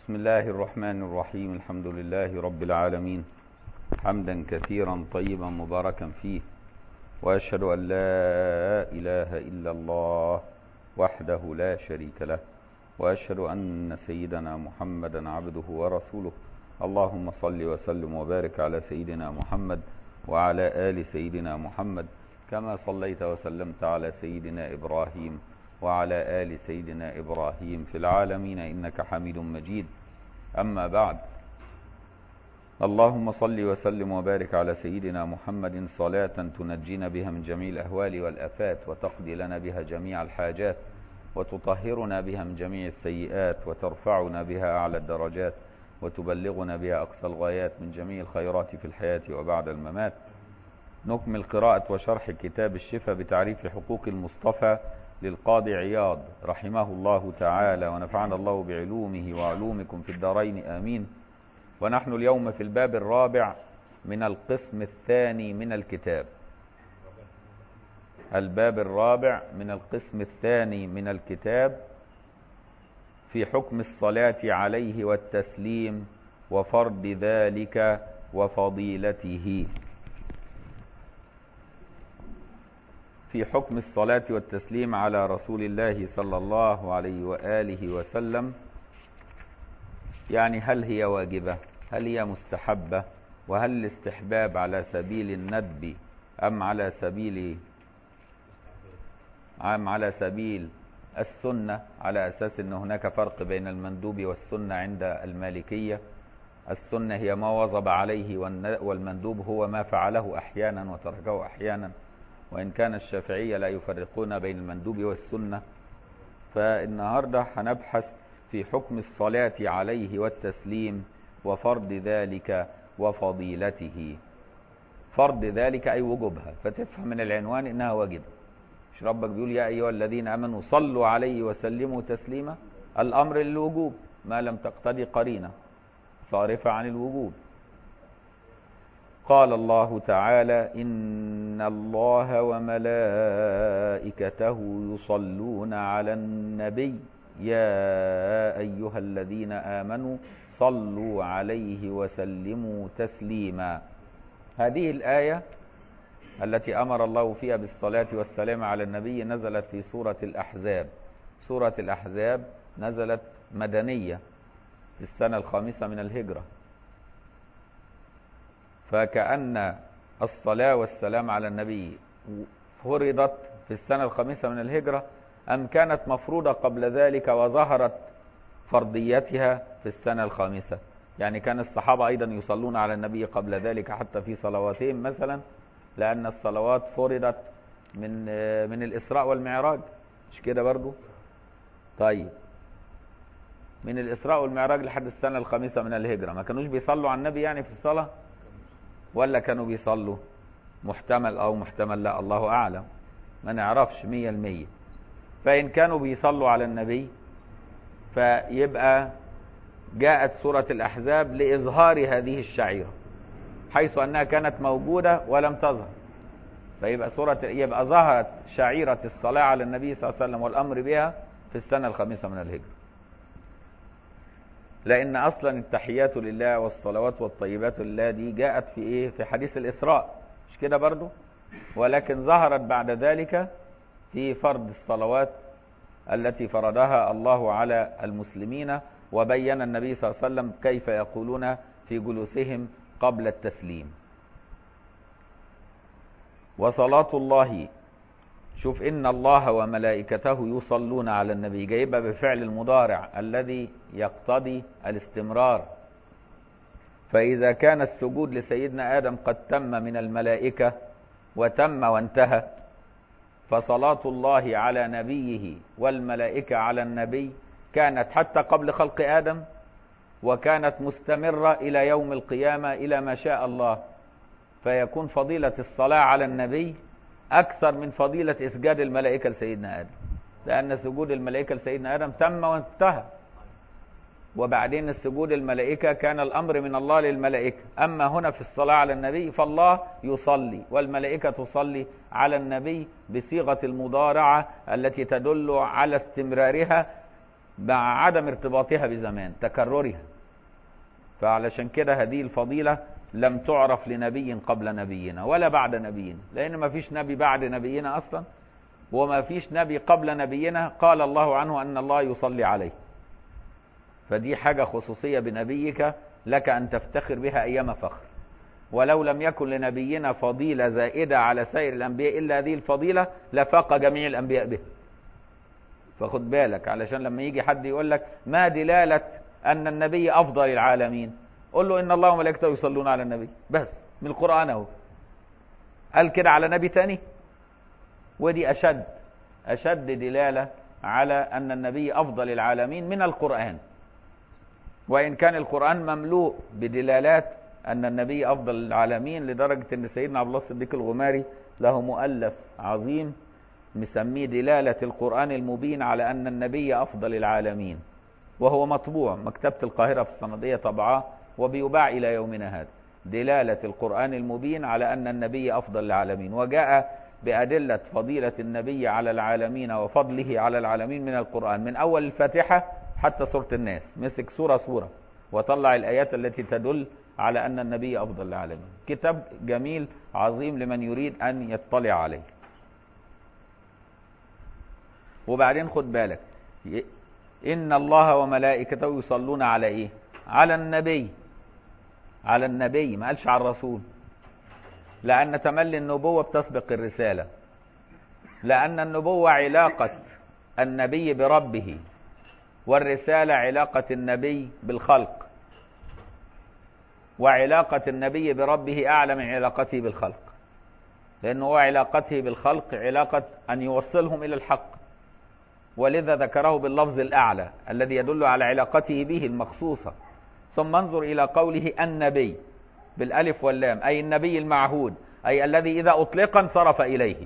بسم الله الرحمن الرحيم. الحمد لله رب العالمين، حمدا كثيرا طيبا مباركا فيه، وأشهد أن لا إله إلا الله وحده لا شريك له، وأشهد أن سيدنا محمدا عبده ورسوله. اللهم صل وسلم وبارك على سيدنا محمد وعلى آل سيدنا محمد، كما صليت وسلمت على سيدنا إبراهيم وعلى آل سيدنا إبراهيم في العالمين إنك حميد مجيد. أما بعد، اللهم صل وسلم وبارك على سيدنا محمد صلاة تنجينا بها من جميع الأهوال والآفات، وتقضي لنا بها جميع الحاجات، وتطهرنا بها من جميع السيئات، وترفعنا بها أعلى الدرجات، وتبلغنا بها أقصى الغايات من جميع الخيرات في الحياة وبعد الممات. نكمل قراءة وشرح كتاب الشفاء بتعريف حقوق المصطفى للقاضي عياض رحمه الله تعالى، ونفعنا الله بعلومه وعلومكم في الدارين آمين. ونحن اليوم في الباب الرابع من القسم الثاني من الكتاب. الباب الرابع من القسم الثاني من الكتاب في حكم الصلاة عليه والتسليم وفرض ذلك وفضيلته. في حكم الصلاة والتسليم على رسول الله صلى الله عليه وآله وسلم، يعني هل هي واجبة؟ هل هي مستحبة؟ وهل الاستحباب على سبيل الندب أم على سبيل السنة، على أساس أن هناك فرق بين المندوب والسنة عند المالكية. السنة هي ما واظب عليه، والمندوب هو ما فعله أحيانا وتركه أحيانا، وإن كان الشافعية لا يفرقون بين المندوب والسنة. فالنهاردة هنبحث في حكم الصلاة عليه والتسليم وفرض ذلك وفضيلته. فرض ذلك أي وجوبها، فتفهم من العنوان إنها واجبة. مش ربك بيقول يا أيها الذين آمنوا صلوا عليه وسلموا تسليما؟ الأمر للوجوب ما لم تقتضي قرينة صارفة عن الوجوب. قال الله تعالى: إن الله وملائكته يصلون على النبي يا أيها الذين آمنوا صلوا عليه وسلموا تسليما. هذه الآية التي أمر الله فيها بالصلاة والسلام على النبي نزلت في سورة الأحزاب. سورة الأحزاب نزلت مدنية في السنة 5 من الهجرة، فكأن الصلاة والسلام على النبي فرضت في السنة 5 من الهجرة أم كانت مفروضة قبل ذلك وظهرت فرضيتها في السنة 5؟ يعني كان الصحابة أيضا يصلون على النبي قبل ذلك حتى في صلواتهم مثلا، لأن الصلوات فرضت من الإسراء والمعراج، مش كده برضو؟ طيب، من الإسراء والمعراج لحد السنة 5 من الهجرة ما كانوش بيصلوا على النبي يعني في الصلاة، ولا كانوا بيصلوا؟ محتمل أو محتمل لا، الله أعلم، ما نعرفش 100%. فإن كانوا بيصلوا على النبي فيبقى جاءت سورة الأحزاب لإظهار هذه الشعيرة، حيث أنها كانت موجودة ولم تظهر، يبقى ظهرت شعيرة الصلاة على النبي صلى الله عليه وسلم والأمر بها في السنة 5 من الهجرة. لأن أصلا التحيات لله والصلوات والطيبات لله دي جاءت في إيه؟ في حديث الإسراء، مش كده برضو؟ ولكن ظهرت بعد ذلك في فرض الصلوات التي فرضها الله على المسلمين، وبين النبي صلى الله عليه وسلم كيف يقولون في جلوسهم قبل التسليم. وصلاة الله، شوف، إن الله وملائكته يصلون على النبي، جايبها بفعل المضارع الذي يقتضي الاستمرار. فإذا كان السجود لسيدنا آدم قد تم من الملائكة وتم وانتهى، فصلاة الله على نبيه والملائكة على النبي كانت حتى قبل خلق آدم، وكانت مستمرة إلى يوم القيامة إلى ما شاء الله. فيكون فضيلة الصلاة على النبي أكثر من فضيلة إسجاد الملائكة لسيدنا آدم، لأن سجود الملائكة لسيدنا آدم تم وانتهى، وبعدين السجود الملائكة كان الأمر من الله للملائكة. أما هنا في الصلاة على النبي فالله يصلي والملائكة تصلي على النبي بصيغة المضارعة التي تدل على استمرارها مع عدم ارتباطها بزمان تكررها. فعلشان كده هذه الفضيلة لم تعرف لنبي قبل نبينا ولا بعد نبينا، لأن ما فيش نبي بعد نبينا أصلا، وما فيش نبي قبل نبينا قال الله عنه أن الله يصلي عليه. فدي حاجة خصوصية بنبيك لك أن تفتخر بها أيام فخر. ولو لم يكن لنبينا فضيلة زائدة على سائر الأنبياء إلا هذه الفضيلة لفاق جميع الأنبياء به. فخد بالك، علشان لما يجي حد يقول لك ما دلالة أن النبي أفضل العالمين، قل له إن الله وملائكته يصلون على النبي، بس من القرآن اهو. قال كده على نبي تاني؟ ودي أشد دلالة على أن النبي أفضل العالمين من القرآن. وإن كان القرآن مملوء بدلالات أن النبي أفضل العالمين، لدرجة أن سيدنا عبد الله الصديق الغماري له مؤلف عظيم مسميه دلالة القرآن المبين على أن النبي أفضل العالمين، وهو مطبوع مكتبة القاهرة في الصنادية طبعاه وبيباع إلى يومنا هذا. دلالة القرآن المبين على أن النبي أفضل العالمين، وجاء بأدلة فضيلة النبي على العالمين وفضله على العالمين من القرآن، من أول الفاتحة حتى سورة الناس، مسك سورة وطلع الآيات التي تدل على أن النبي أفضل العالمين. كتاب جميل عظيم لمن يريد أن يطلع عليه. وبعدين خد بالك، إن الله وملائكته يصلون على إيه؟ على النبي. على النبي، ما قالش على الرسول، لأن تملي النبوة بتسبق الرسالة، لأن النبوة علاقة النبي بربه، والرسالة علاقة النبي بالخلق، وعلاقة النبي بربه أعلى من علاقته بالخلق، لأنه علاقته بالخلق علاقة أن يوصلهم إلى الحق، ولذا ذكره باللفظ الأعلى الذي يدل على علاقته به المخصوصة. ثم انظر إلى قوله النبي بالألف واللام، أي النبي المعهود، أي الذي إذا أطلق انصرف إليه.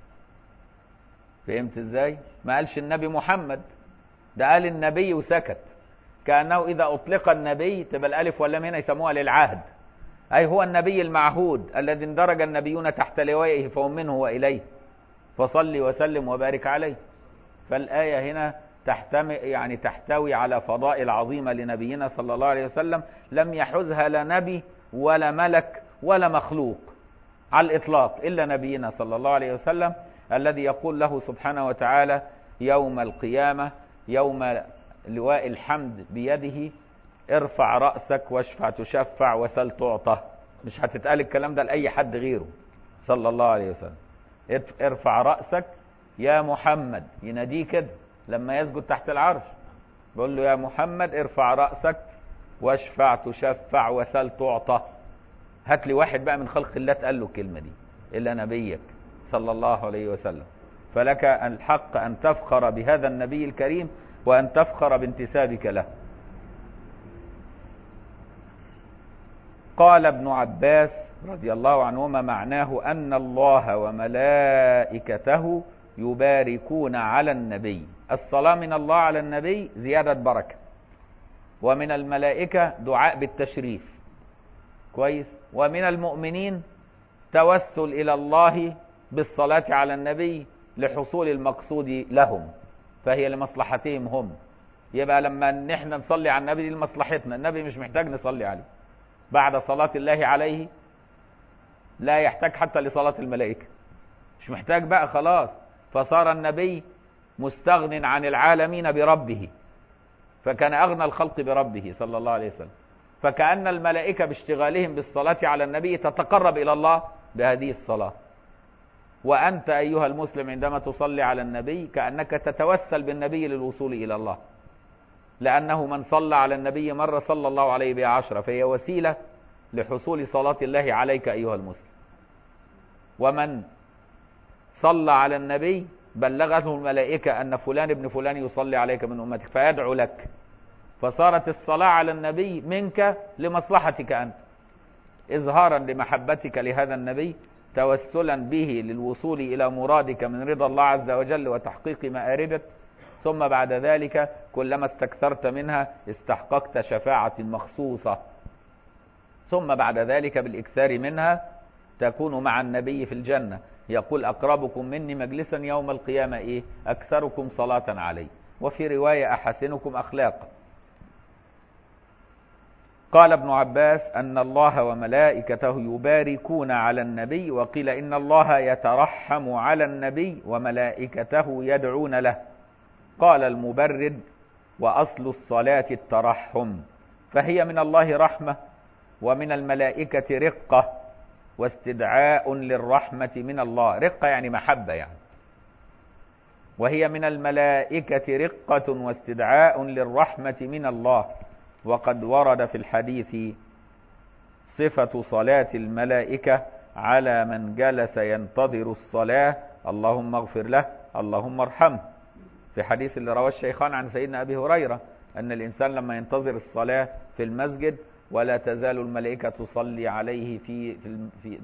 فهمت إزاي؟ ما قالش النبي محمد، ده قال النبي وسكت، كأنه إذا أطلق النبي تبقى الألف واللام هنا يسموها للعهد، أي هو النبي المعهود الذي اندرج النبيون تحت لوائه فهم منه وإليه، فصل وسلم وبارك عليه. فالآية هنا تحتوي على فضائل عظيمة لنبينا صلى الله عليه وسلم لم يحزها لا نبي ولا ملك ولا مخلوق على الإطلاق إلا نبينا صلى الله عليه وسلم، الذي يقول له سبحانه وتعالى يوم القيامة يوم لواء الحمد بيده ارفع رأسك واشفع تشفع وسل تعطى. مش هتتقال الكلام ده لأي حد غيره صلى الله عليه وسلم. ارفع رأسك يا محمد، يناديه كده لما يسجد تحت العرش، بيقول له يا محمد ارفع رأسك واشفع تشفع وسل تعطى. هات لي واحد بقى من خلق الله تقال له الكلمة دي إلا نبيك صلى الله عليه وسلم. فلك الحق أن تفخر بهذا النبي الكريم وأن تفخر بانتسابك له. قال ابن عباس رضي الله عنهما معناه أن الله وملائكته يباركون على النبي. الصلاة من الله على النبي زيادة بركة، ومن الملائكة دعاء بالتشريف، كويس، ومن المؤمنين توسل إلى الله بالصلاة على النبي لحصول المقصود لهم، فهي لمصلحتهم هم. يبقى لما نحن نصلي على النبي دي لمصلحتنا، النبي مش محتاج نصلي عليه، بعد صلاة الله عليه لا يحتاج حتى لصلاة الملائكة، مش محتاج بقى خلاص، فصار النبي مستغن عن العالمين بربه، فكان أغنى الخلق بربه صلى الله عليه وسلم. فكأن الملائكة باشتغالهم بالصلاة على النبي تتقرب إلى الله بهذه الصلاة. وأنت أيها المسلم عندما تصلي على النبي كأنك تتوسل بالنبي للوصول إلى الله، لأنه من صلى على النبي مرة صلى الله عليه بها 10، فهي وسيلة لحصول صلاة الله عليك أيها المسلم. ومن صلى على النبي بلغته الملائكة أن فلان ابن فلان يصلي عليك من أمتك فيدعو لك، فصارت الصلاة على النبي منك لمصلحتك أنت، إظهارا لمحبتك لهذا النبي، توسلا به للوصول إلى مرادك من رضا الله عز وجل وتحقيق مآربك. ثم بعد ذلك كلما استكثرت منها استحققت شفاعة مخصوصة، ثم بعد ذلك بالإكثار منها تكون مع النبي في الجنة. يقول أقربكم مني مجلسا يوم القيامة إيه؟ أكثركم صلاة عليه. وفي رواية أحسنكم أخلاقا. قال ابن عباس أن الله وملائكته يباركون على النبي، وقيل إن الله يترحم على النبي وملائكته يدعون له. قال المبرد: وأصل الصلاة الترحم، فهي من الله رحمة ومن الملائكة رقة واستدعاء للرحمة من الله. رقة يعني محبة يعني. وهي من الملائكة رقة واستدعاء للرحمة من الله. وقد ورد في الحديث صفة صلاة الملائكة على من جلس ينتظر الصلاة: اللهم اغفر له، اللهم ارحمه. في حديث اللي رواه الشيخان عن سيدنا أبي هريرة أن الإنسان لما ينتظر الصلاة في المسجد ولا تزال الملائكة تصلي عليه في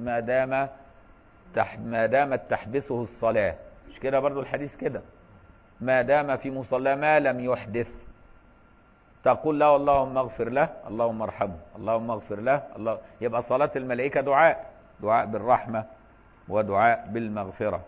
ما دامت تحبسه الصلاة. مش كده برضو الحديث كده؟ ما دام في مصلى ما لم يحدث، تقول له اللهم اغفر له، اللهم ارحمه، اللهم اغفر له. يبقى صلاة الملائكة دعاء بالرحمة ودعاء بالمغفرة.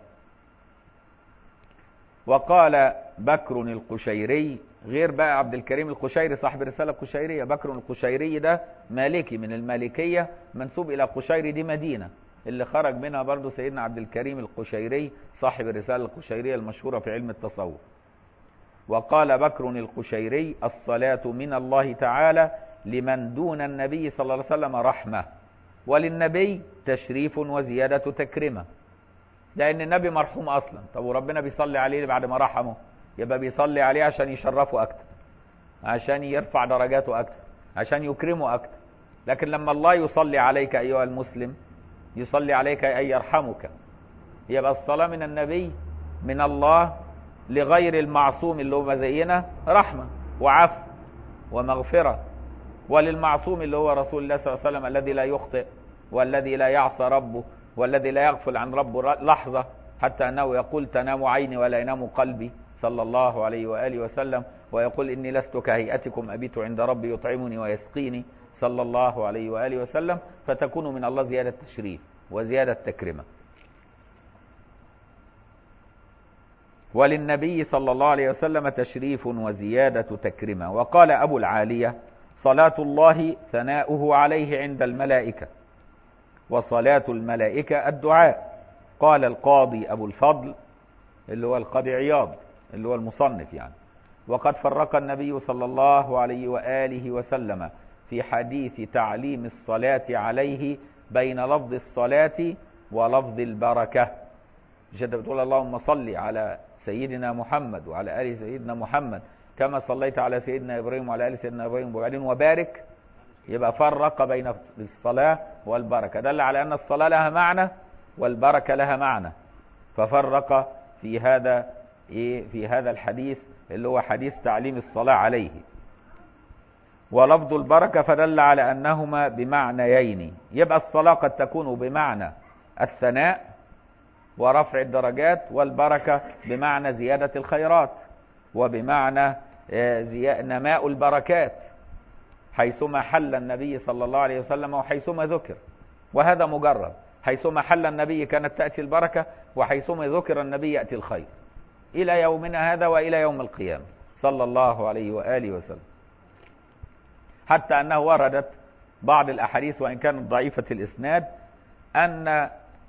وقال بكر القشيري، غير بقى عبد الكريم القشيري صاحب الرسالة القشيرية، بكر القشيري ده مالكي من المالكية، منسوب إلى قشيري، دي مدينة اللي خرج منها برضو سيدنا عبد الكريم القشيري صاحب الرسالة القشيرية المشهورة في علم التصوف. وقال بكر القشيري: الصلاة من الله تعالى لمن دون النبي صلى الله عليه وسلم رحمة، وللنبي تشريف وزيادة تكرمة. لأن النبي مرحوم أصلا، طب وربنا بيصلي عليه بعد ما رحمه؟ يبقى بيصلي عليه عشان يشرفه أكتر، عشان يرفع درجاته أكتر، عشان يكرمه أكتر. لكن لما الله يصلي عليك أيها المسلم، يصلي عليك أي يرحمك. يبقى الصلاة من النبي من الله لغير المعصوم اللي هو زينا رحمة وعفو ومغفرة، وللمعصوم اللي هو رسول الله صلى الله عليه وسلم الذي لا يخطئ والذي لا يعصى ربه والذي لا يغفل عن ربه لحظة، حتى أنه يقول: تنام عيني ولا ينام قلبي، صلى الله عليه وآله وسلم. ويقول: إني لست كهيئتكم أبيت عند ربي يطعمني ويسقيني، صلى الله عليه وآله وسلم. فتكون من الله زيادة تشريف وزيادة تكرمة. وللنبي صلى الله عليه وسلم تشريف وزيادة تكرمة. وقال أبو العالية: صلاة الله ثناؤه عليه عند الملائكة، وصلاة الملائكة الدعاء. قال القاضي أبو الفضل اللي هو القاضي عياض اللي هو المصنف يعني: وقد فرق النبي صلى الله عليه وآله وسلم في حديث تعليم الصلاة عليه بين لفظ الصلاة ولفظ البركة. مش انت بتقول اللهم صل على سيدنا محمد وعلى آل سيدنا محمد كما صليت على سيدنا إبراهيم وعلى آل سيدنا إبراهيم وبعدين وبارك؟ يبقى فرق بين الصلاة والبركة، دل على أن الصلاة لها معنى والبركة لها معنى، ففرق في هذا الحديث اللي هو حديث تعليم الصلاة عليه. ولفظ البركة فدل على أنهما بمعنيين، يبقى الصلاة قد تكون بمعنى الثناء ورفع الدرجات، والبركة بمعنى زيادة الخيرات وبمعنى نماء البركات حيثما حل النبي صلى الله عليه وسلم وحيثما ذكر. وهذا مجرد، حيثما حل النبي كانت تأتي البركة، وحيثما ذكر النبي يأتي الخير إلى يومنا هذا وإلى يوم القيامة صلى الله عليه وآله وسلم. حتى أنه وردت بعض الأحاديث وإن كانت ضعيفة الإسناد أن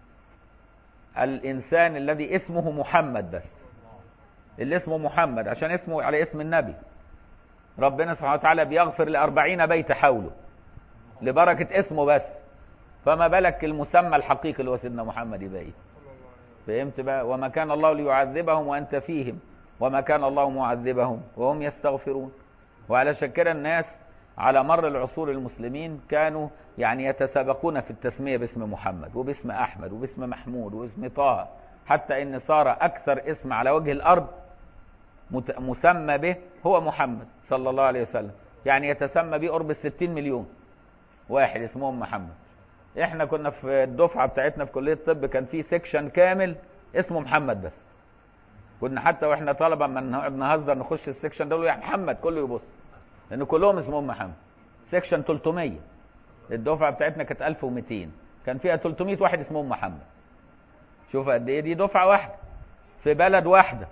الإنسان الذي اسمه محمد، بس اللي اسمه محمد عشان اسمه على اسم النبي، ربنا سبحانه وتعالى بيغفر ل40 بيت حوله لبركة اسمه بس، فما بالك المسمى الحقيقي اللي هو سيدنا محمد يبقى ايه؟ فهمت بقى؟ وما كان الله ليعذبهم وأنت فيهم وما كان الله معذبهم وهم يستغفرون. وعلى كده الناس على مر العصور المسلمين كانوا يعني يتسابقون في التسمية باسم محمد وباسم أحمد وباسم محمود وباسم طه، حتى إن صار أكثر اسم على وجه الأرض مسمى به هو محمد صلى الله عليه وسلم. يعني يتسمى به قرب 60 مليون واحد اسمهم محمد. احنا كنا في الدفعة بتاعتنا في كلية الطب كان في سيكشن كامل اسمه محمد بس. كنا حتى واحنا طلبة ما نقعد نهزر نخش السيكشن ده يا محمد كله يبص، لأن كلهم اسمهم محمد. سيكشن 300، الدفعة بتاعتنا كانت 1200، كان فيها 300 واحد اسمهم محمد. شوف قد ايه، دي دفعة واحدة في بلد واحدة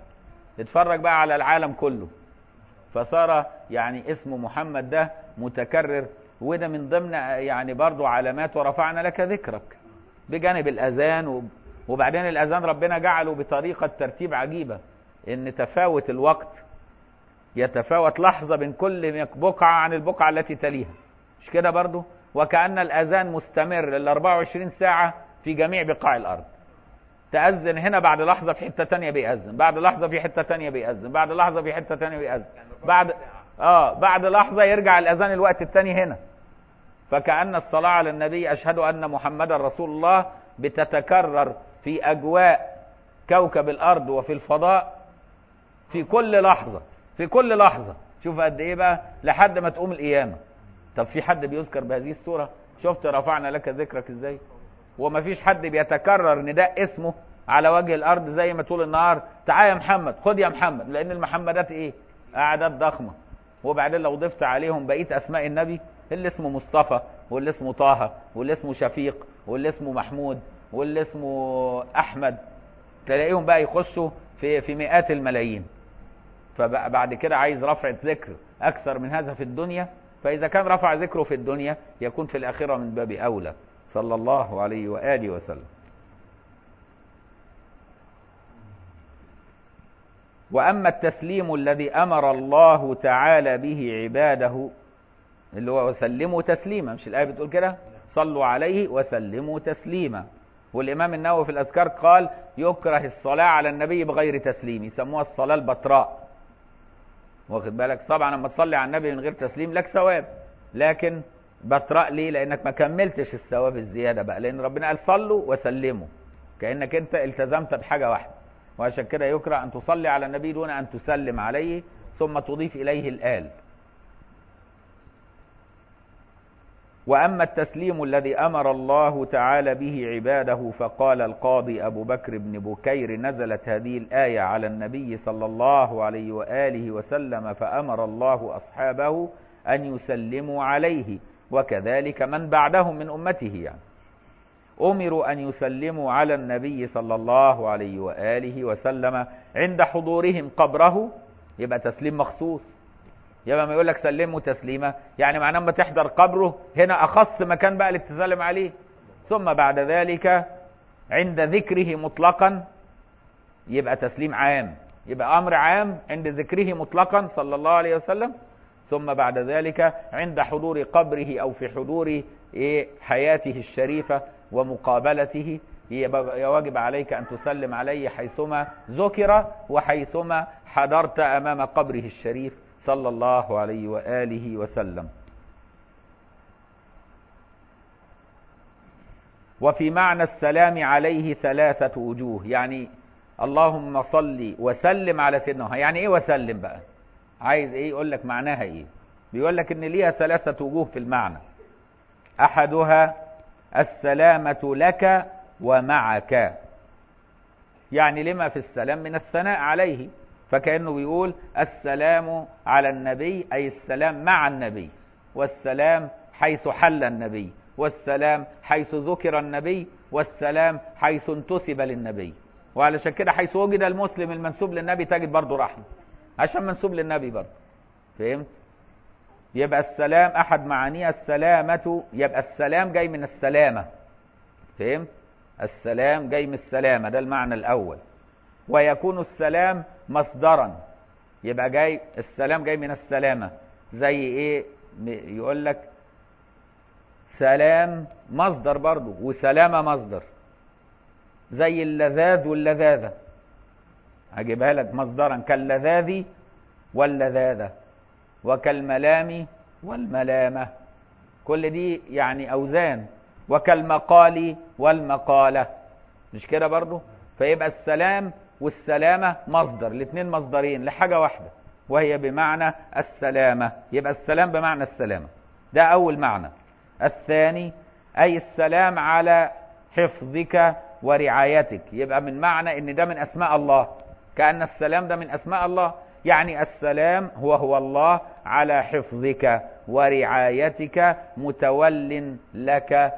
اتفرج بقى على العالم كله. فصار يعني اسم محمد ده متكرر، وده من ضمن يعني برضو علامات ورفعنا لك ذكرك بجانب الأذان. وبعدين الأذان ربنا جعله بطريقة ترتيب عجيبة، إن تفاوت الوقت يتفاوت لحظة بين كل بقعة عن البقعة التي تليها، مش كده برضو؟ وكأن الأذان مستمر ال 24 ساعة في جميع بقاع الأرض. تأذن هنا، بعد لحظة في حتة تانية بيأذن، بعد لحظة في حتة تانية بيأذن، بعد لحظة في حتة تانية بيأذن، بعد لحظة يرجع الأذان الوقت التاني هنا. فكأن الصلاة على النبي أشهد أن محمد رسول الله بتتكرر في أجواء كوكب الأرض وفي الفضاء في كل لحظة، في كل لحظة. شوف قد إيه بقى لحد ما تقوم القيامة. طب في حد بيذكر بهذه الصورة؟ شفت رفعنا لك ذكرك إزاي؟ وما فيش حد بيتكرر نداء اسمه على وجه الأرض زي ما طول النهار تعال يا محمد، خد يا محمد، لأن المحمدات إيه؟ أعداد ضخمة. وبعدين لو ضفت عليهم بقية أسماء النبي، اللي اسمه مصطفى، واللي اسمه طه، واللي اسمه شفيق، واللي اسمه محمود، واللي اسمه أحمد، تلاقيهم بقى يخشوا في مئات الملايين. فبعد كده عايز رفع ذكر أكثر من هذا في الدنيا، فإذا كان رفع ذكره في الدنيا يكون في الآخرة من باب أولى، صلى الله عليه وآله وسلم. وأما التسليم الذي أمر الله تعالى به عباده، اللي هو وسلموا تسليما، مش الآية بتقول كده؟ صلوا عليه وسلموا تسليما. والإمام النووي في الأذكار قال يكره الصلاة على النبي بغير تسليم، يسموها الصلاة البتراء. واخد بالك؟ طبعا لما تصلي على النبي من غير تسليم لك ثواب، لكن بتراء ليه؟ لأنك ما كملتش الثواب الزيادة بقى، لأن ربنا قال صلوا وسلموا، كأنك أنت التزمت بحاجة واحدة. وعشان كده يكره أن تصلي على النبي دون أن تسلم عليه ثم تضيف إليه الآل. وأما التسليم الذي أمر الله تعالى به عباده، فقال القاضي أبو بكر بن بكير نزلت هذه الآية على النبي صلى الله عليه وآله وسلم، فأمر الله أصحابه أن يسلموا عليه، وكذلك من بعدهم من أمته، يعني أمروا أن يسلموا على النبي صلى الله عليه وآله وسلم عند حضورهم قبره. يبقى تسليم مخصوص. يبقى ما يقول لك سلموا تسليما، يعني معناه ما تحضر قبره هنا أخص مكان بقى للتسلم عليه. ثم بعد ذلك عند ذكره مطلقا يبقى تسليم عام، يبقى أمر عام عند ذكره مطلقا صلى الله عليه وسلم. ثم بعد ذلك عند حضور قبره أو في حضور حياته الشريفة ومقابلته يواجب عليك أن تسلم عليه حيثما ذكر وحيثما حضرت أمام قبره الشريف صلى الله عليه وآله وسلم. وفي معنى السلام عليه ثلاثة وجوه، يعني اللهم صل وسلم على سيدنا. يعني ايه وسلم بقى؟ عايز ايه؟ يقول لك معناها ايه؟ بيقول لك ان ليها ثلاثة وجوه في المعنى. احدها السلامة لك ومعك، يعني لما في السلام من الثناء عليه، فكأنه بيقول السلام على النبي أي السلام مع النبي، والسلام حيث حل النبي، والسلام حيث ذكر النبي، والسلام حيث انتسب للنبي. وعلشان كده حيث وجد المسلم المنسوب للنبي تجد برضه رحمة، عشان منسوب للنبي برضه. فهمت؟ يبقى السلام أحد معانيها السلامة، يبقى السلام جاي من السلامة. فهمت؟ السلام جاي من السلامة، ده المعنى الأول. ويكون السلام مصدرا، يبقى جاي السلام جاي من السلامة. زي ايه؟ يقول لك سلام مصدر برضو وسلامة مصدر، زي اللذاذ واللذاذة، هجيبها لك مصدرا كاللذاذ واللذاذة، وكالملام والملامة، كل دي يعني أوزان، وكالمقال والمقالة، مش كده برضو؟ فيبقى السلام والسلامة مصدر، الاثنين مصدرين لحاجة واحدة وهي بمعنى السلامة. يبقى السلام بمعنى السلامة، ده أول معنى. الثاني أي السلام على حفظك ورعايتك، يبقى من معنى ان ده من أسماء الله، كأن السلام ده من أسماء الله، يعني السلام هو الله على حفظك ورعايتك متول لك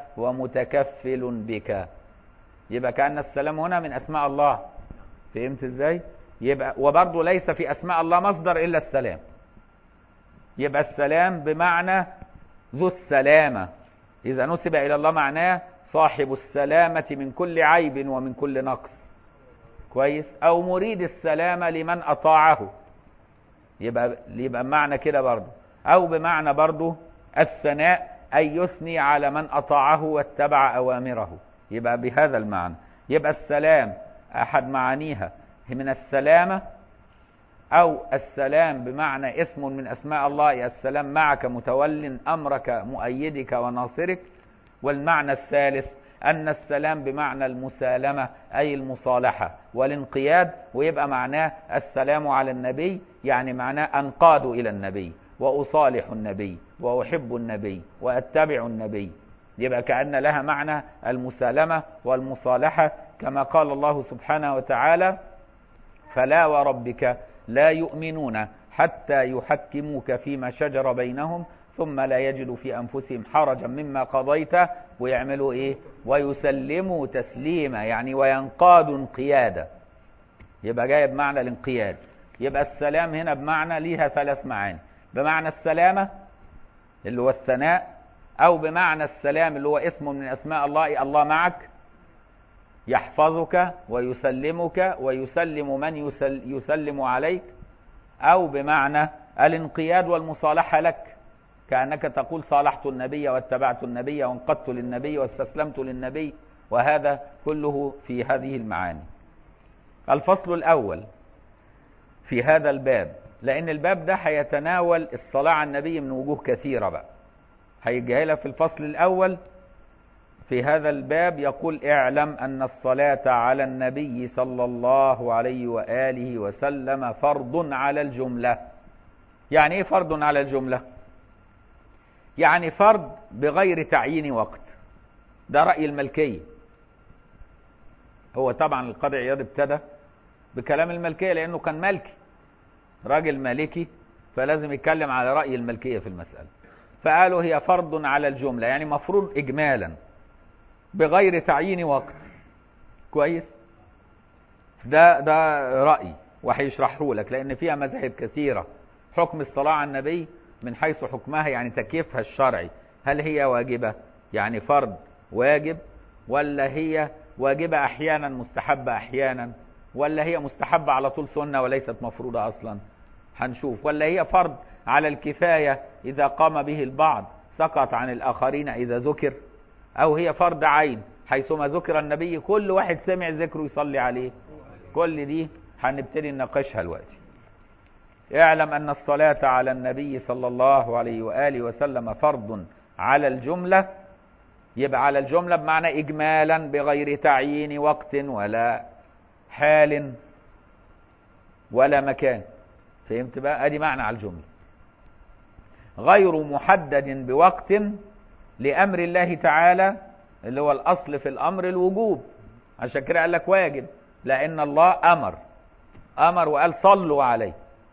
ومتكفل بك. يبقى كأن السلام هنا من أسماء الله. فهمت ازاي؟ يبقى وبرضه ليس في أسماء الله مصدر إلا السلام، يبقى السلام بمعنى ذو السلامة، إذا نسب إلى الله معناه صاحب السلامة من كل عيب ومن كل نقص، كويس، أو مريد السلامة لمن أطاعه، يبقى معنى كده برضه، أو بمعنى برضه الثناء أي يثني على من أطاعه واتبع أوامره، يبقى بهذا المعنى. يبقى السلام أحد معانيها من السلامة، أو السلام بمعنى اسم من أسماء الله، السلام معك متول أمرك مؤيدك وناصرك. والمعنى الثالث أن السلام بمعنى المسالمة أي المصالحة والانقياد، ويبقى معناه السلام على النبي، يعني معناه أنقاد إلى النبي وأصالح النبي وأحب النبي وأتبع النبي، يبقى كأن لها معنى المسالمة والمصالحة، كما قال الله سبحانه وتعالى: فلا وربك لا يؤمنون حتى يحكموك فيما شجر بينهم ثم لا يجدوا في أنفسهم حرجا مما قضيت ويعملوا إيه؟ ويسلموا تسليما، يعني وينقادوا انقيادا، يبقى جاي بمعنى الانقياد. يبقى السلام هنا بمعنى ليها ثلاث معاني: بمعنى السلامة اللي هو الثناء، أو بمعنى السلام اللي هو اسم من أسماء الله، الله معك يحفظك ويسلمك ويسلم من يسلم عليك، أو بمعنى الانقياد والمصالحة لك، كأنك تقول صالحت النبي واتبعت النبي وانقدت للنبي واستسلمت للنبي، وهذا كله في هذه المعاني. الفصل الأول في هذا الباب، لأن الباب ده هيتناول الصلاة على النبي من وجوه كثيرة بقى، هيجي لك في الفصل الأول في هذا الباب يقول: اعلم أن الصلاة على النبي صلى الله عليه وآله وسلم فرض على الجملة. يعني ايه فرض على الجملة؟ يعني فرض بغير تعيين وقت، ده رأي المالكية. هو طبعا القاضي عياض ابتدى بكلام المالكية لأنه كان مالكي، راجل مالكي، فلازم يتكلم على رأي المالكية في المسألة، فقالوا هي فرض على الجملة، يعني مفروض إجمالا بغير تعيين وقت، كويس. ده رأي وهيشرحه لك، لأن فيها مذاهب كثيرة. حكم الصلاة على النبي من حيث حكمها، يعني تكييفها الشرعي، هل هي واجبة يعني فرض واجب، ولا هي واجبة أحيانا مستحبة أحيانا، ولا هي مستحبة على طول سنة وليست مفروضة أصلا، هنشوف، ولا هي فرض على الكفاية إذا قام به البعض سقط عن الآخرين إذا ذكر، أو هي فرض عين حيثما ذكر النبي كل واحد سمع ذكره يصلي عليه. كل دي هنبتدي نناقشها دلوقتي. اعلم أن الصلاة على النبي صلى الله عليه وآله وسلم فرض على الجملة، يبقى على الجملة بمعنى إجمالا بغير تعيين وقت ولا حال ولا مكان، فهمت بقى؟ ادي معنى على الجملة، غير محدد بوقت لأمر الله تعالى، اللي هو الأصل في الأمر الوجوب، عشان كده قال لك واجب، لأن الله أمر وقال صلوا عليه،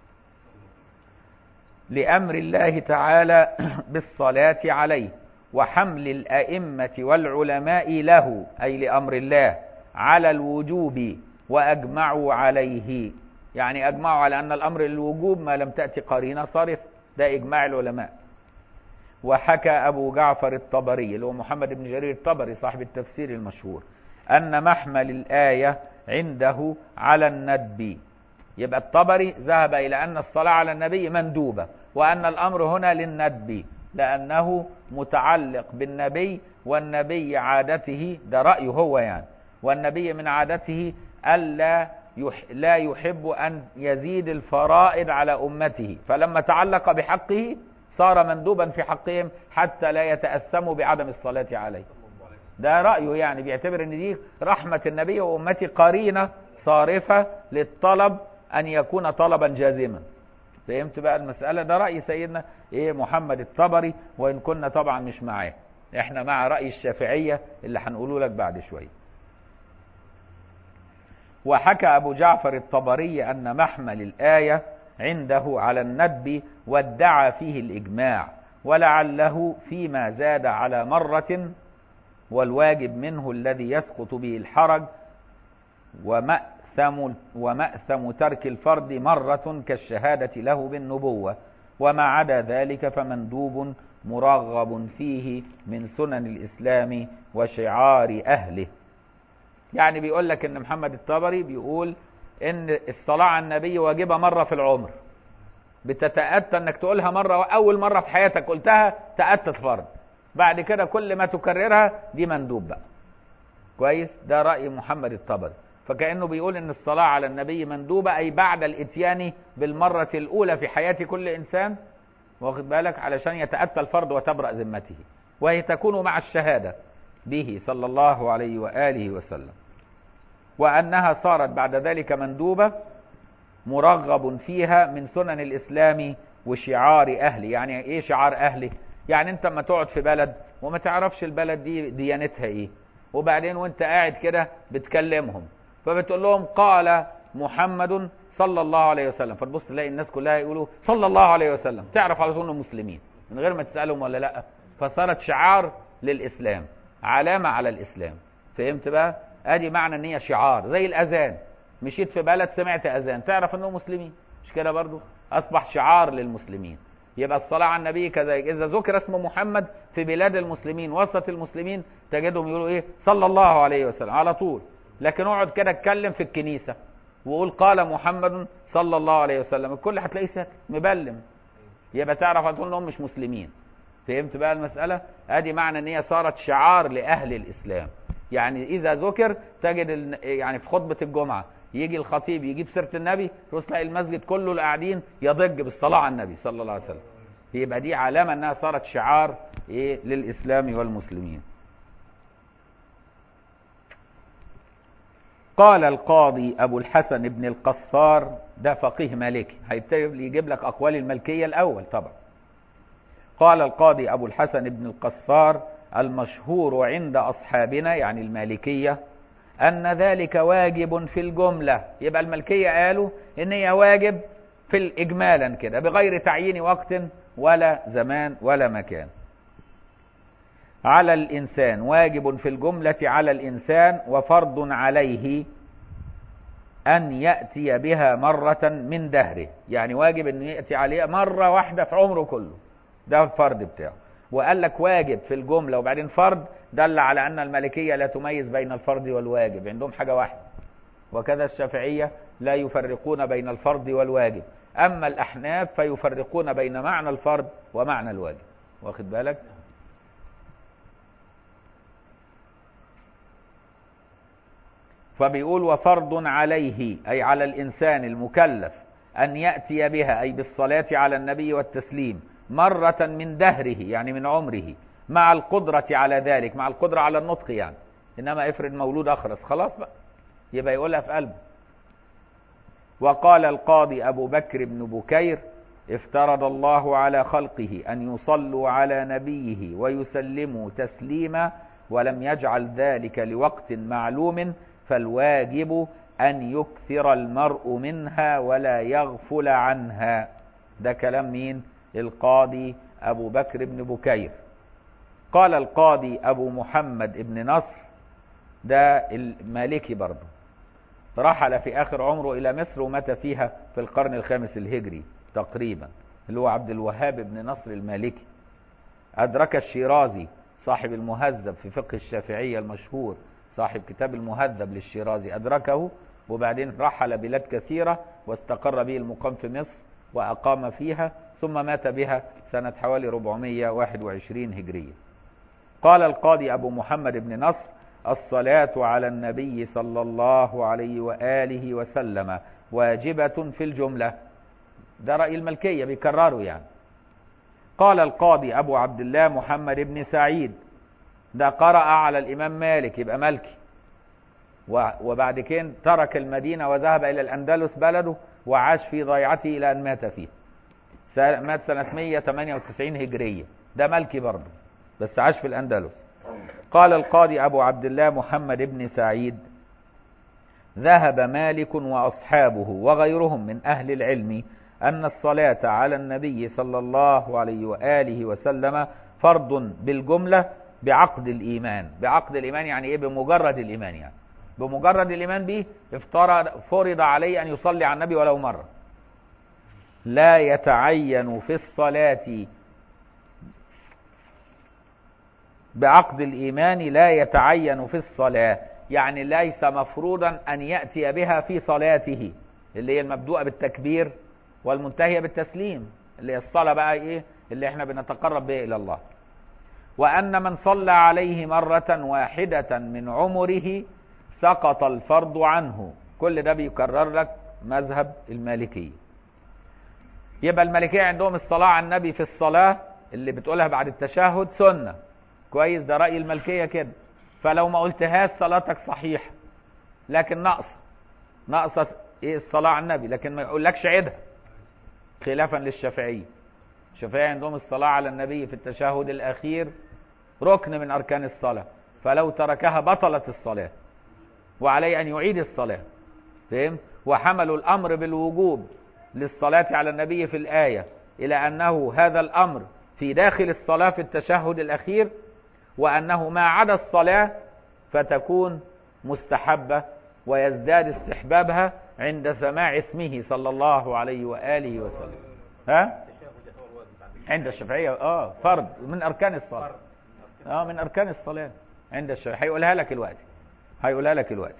لأمر الله تعالى بالصلاة عليه، وحمل الأئمة والعلماء له، أي لأمر الله، على الوجوب، وأجمعوا عليه، يعني أجمعوا على أن الأمر الوجوب ما لم تأتي قرينة صارف، ده إجماع العلماء. وحكى أبو جعفر الطبري اللي هو محمد بن جرير الطبري صاحب التفسير المشهور أن محمل الآية عنده على الندب، يبقى الطبري ذهب إلى أن الصلاة على النبي مندوبة، وأن الأمر هنا للندب لأنه متعلق بالنبي، والنبي عادته، ده رأيه هو يعني، والنبي من عادته ألا لا يحب أن يزيد الفرائض على أمته، فلما تعلق بحقه صار مندوبا في حقهم حتى لا يتأثموا بعدم الصلاة عليه. ده رأيه يعني، بيعتبر ان دي رحمة النبي وأمتي قرينة صارفة للطلب أن يكون طلبا جازما. فهمت بقى المسألة؟ ده رأي سيدنا محمد الطبري، وإن كنا طبعا مش معاه، احنا مع رأي الشافعية اللي هنقوله لك بعد شوية. وحكى أبو جعفر الطبري أن محمل الآية عنده على الندب، وادعى فيه الإجماع، ولعله فيما زاد على مرة، والواجب منه الذي يسقط به الحرج، ومأثم ترك الفرض مرة كالشهادة له بالنبوة، وما عدا ذلك فمندوب مرغب فيه من سنن الإسلام وشعار أهله. يعني بيقول لك ان محمد الطبري بيقول ان الصلاة على النبي واجبة مرة في العمر، بتتأتى انك تقولها مرة، اول مرة في حياتك قلتها تأتت فرض، بعد كده كل ما تكررها دي مندوب بقى. كويس، ده رأي محمد الطبري. فكأنه بيقول ان الصلاة على النبي مندوبة، اي بعد الاتيان بالمرة الاولى في حياة كل انسان، واخد بالك، علشان يتأتى الفرض وتبرأ ذمته، وهي تكون مع الشهادة به صلى الله عليه وآله وسلم. وأنها صارت بعد ذلك مندوبة مرغب فيها من سنن الإسلام وشعار أهله. يعني إيه شعار أهله؟ يعني أنت ما تقعد في بلد وما تعرفش البلد دي ديانتها إيه، وبعدين وأنت قاعد كده بتكلمهم فبتقول لهم قال محمد صلى الله عليه وسلم، فتبص تلاقي الناس كلها يقولوا صلى الله عليه وسلم، تعرف على طول انهم مسلمين من غير ما تسألهم ولا لا. فصارت شعار للإسلام، علامة على الإسلام. فهمت بقى؟ ادي معنى ان هي شعار، زي الأذان، مشيت في بلد سمعت أذان تعرف انهم مسلمين، مش كده برضو؟ أصبح شعار للمسلمين. يبقى الصلاة على النبي كذلك، إذا ذكر اسم محمد في بلاد المسلمين وسط المسلمين تجدهم يقولوا إيه؟ صلى الله عليه وسلم على طول. لكن اقعد كده اتكلم في الكنيسة وقول قال محمد صلى الله عليه وسلم، الكل هتلاقيه ساكت مبلم، يبقى تعرف هتقول انهم مش مسلمين. فهمت بقى المسألة؟ ادي معنى ان هي صارت شعار لأهل الإسلام. يعني إذا ذكر تجد يعني في خطبة الجمعة يجي الخطيب يجيب سيرة النبي، تلاقي المسجد كله اللي قاعدين يضج بالصلاة على النبي صلى الله عليه وسلم. يبقى دي علامة انها صارت شعار ايه للإسلام والمسلمين. قال القاضي أبو الحسن بن القصار، ده فقيه مالكي، هيبتدي يجيب لك أقوال المالكية الأول طبعا. قال القاضي أبو الحسن بن القصار: المشهور عند أصحابنا يعني المالكية أن ذلك واجب في الجملة. يبقى المالكية قالوا إن هي واجب في الإجمالا كده بغير تعيين وقت ولا زمان ولا مكان. على الإنسان، واجب في الجملة على الإنسان وفرض عليه أن يأتي بها مرة من دهره. يعني واجب أن يأتي عليها مرة واحدة في عمره كله، ده الفرض بتاعه. وقال لك واجب في الجملة وبعدين فرض، دل على أن المالكية لا تميز بين الفرض والواجب، عندهم حاجة واحدة. وكذا الشافعية لا يفرقون بين الفرض والواجب. أما الأحناف فيفرقون بين معنى الفرض ومعنى الواجب، واخد بالك؟ فبيقول وفرض عليه أي على الإنسان المكلف أن يأتي بها أي بالصلاة على النبي والتسليم مرة من دهره يعني من عمره، مع القدرة على ذلك، مع القدرة على النطق يعني. إنما افرض مولود أخرس خلاص بقى يبقى يقولها في قلبه. وقال القاضي أبو بكر بن بكير: افترض الله على خلقه أن يصلوا على نبيه ويسلموا تسليما، ولم يجعل ذلك لوقت معلوم، فالواجب أن يكثر المرء منها ولا يغفل عنها. ده كلام مين؟ القاضي أبو بكر بن بكير. قال القاضي أبو محمد بن نصر، ده المالكي برضه، رحل في آخر عمره إلى مصر ومات فيها في القرن الخامس الهجري تقريبا، اللي هو عبد الوهاب بن نصر المالكي. أدرك الشيرازي صاحب المهذب في فقه الشافعية المشهور، صاحب كتاب المهذب للشيرازي، أدركه وبعدين رحل بلاد كثيرة واستقر به المقام في مصر وأقام فيها، ثم مات بها سنة حوالي 421 هجرية. قال القاضي أبو محمد بن نصر: الصلاة على النبي صلى الله عليه وآله وسلم واجبة في الجملة. ده رأي المالكية بيكرروا يعني. قال القاضي أبو عبد الله محمد بن سعيد، ده قرأ على الإمام مالك يبقى مالكي، وبعد كده ترك المدينة وذهب إلى الأندلس بلده وعاش في ضيعته إلى أن مات فيه، مات سنة 198 هجرية. ده مالكي برضه بس عاش في الأندلس. قال القاضي أبو عبد الله محمد بن سعيد: ذهب مالك وأصحابه وغيرهم من أهل العلم أن الصلاة على النبي صلى الله عليه وآله وسلم فرض بالجملة بعقد الإيمان. بعقد الإيمان يعني إيه؟ بمجرد الإيمان يعني. بمجرد الإيمان به فرض عليه أن يصلي على النبي ولو مرة. لا يتعين في الصلاة بعقد الإيمان، لا يتعين في الصلاة، يعني ليس مفروضا أن يأتي بها في صلاته اللي هي المبدوءة بالتكبير والمنتهية بالتسليم، اللي هي الصلاة بقى إيه اللي احنا بنتقرب بها إلى الله. وأن من صلى عليه مرة واحدة من عمره سقط الفرض عنه. كل ده بيكرر لك مذهب المالكية. يبقى المالكية عندهم الصلاة على النبي في الصلاة اللي بتقولها بعد التشهد سنة. كويس، ده رأي المالكية كده. فلو ما قلتهاش صلاتك صحيحة، لكن ناقصة ايه الصلاة على النبي، لكن ما يقولكش عيدها، خلافا للشافعية. الشافعية عندهم الصلاة على النبي في التشهد الأخير ركن من أركان الصلاة، فلو تركها بطلت الصلاة وعليه أن يعيد الصلاة. فهم؟ وحملوا الأمر بالوجوب للصلاة على النبي في الآية إلى أنه هذا الأمر في داخل الصلاة في التشهد الأخير، وأنه ما عدا الصلاة فتكون مستحبة ويزداد استحبابها عند سماع اسمه صلى الله عليه وآله وسلم. ها؟ عند الشافعية فرض من أركان الصلاة. من أركان الصلاة عند الشافعية. هيقولها لك الوقت.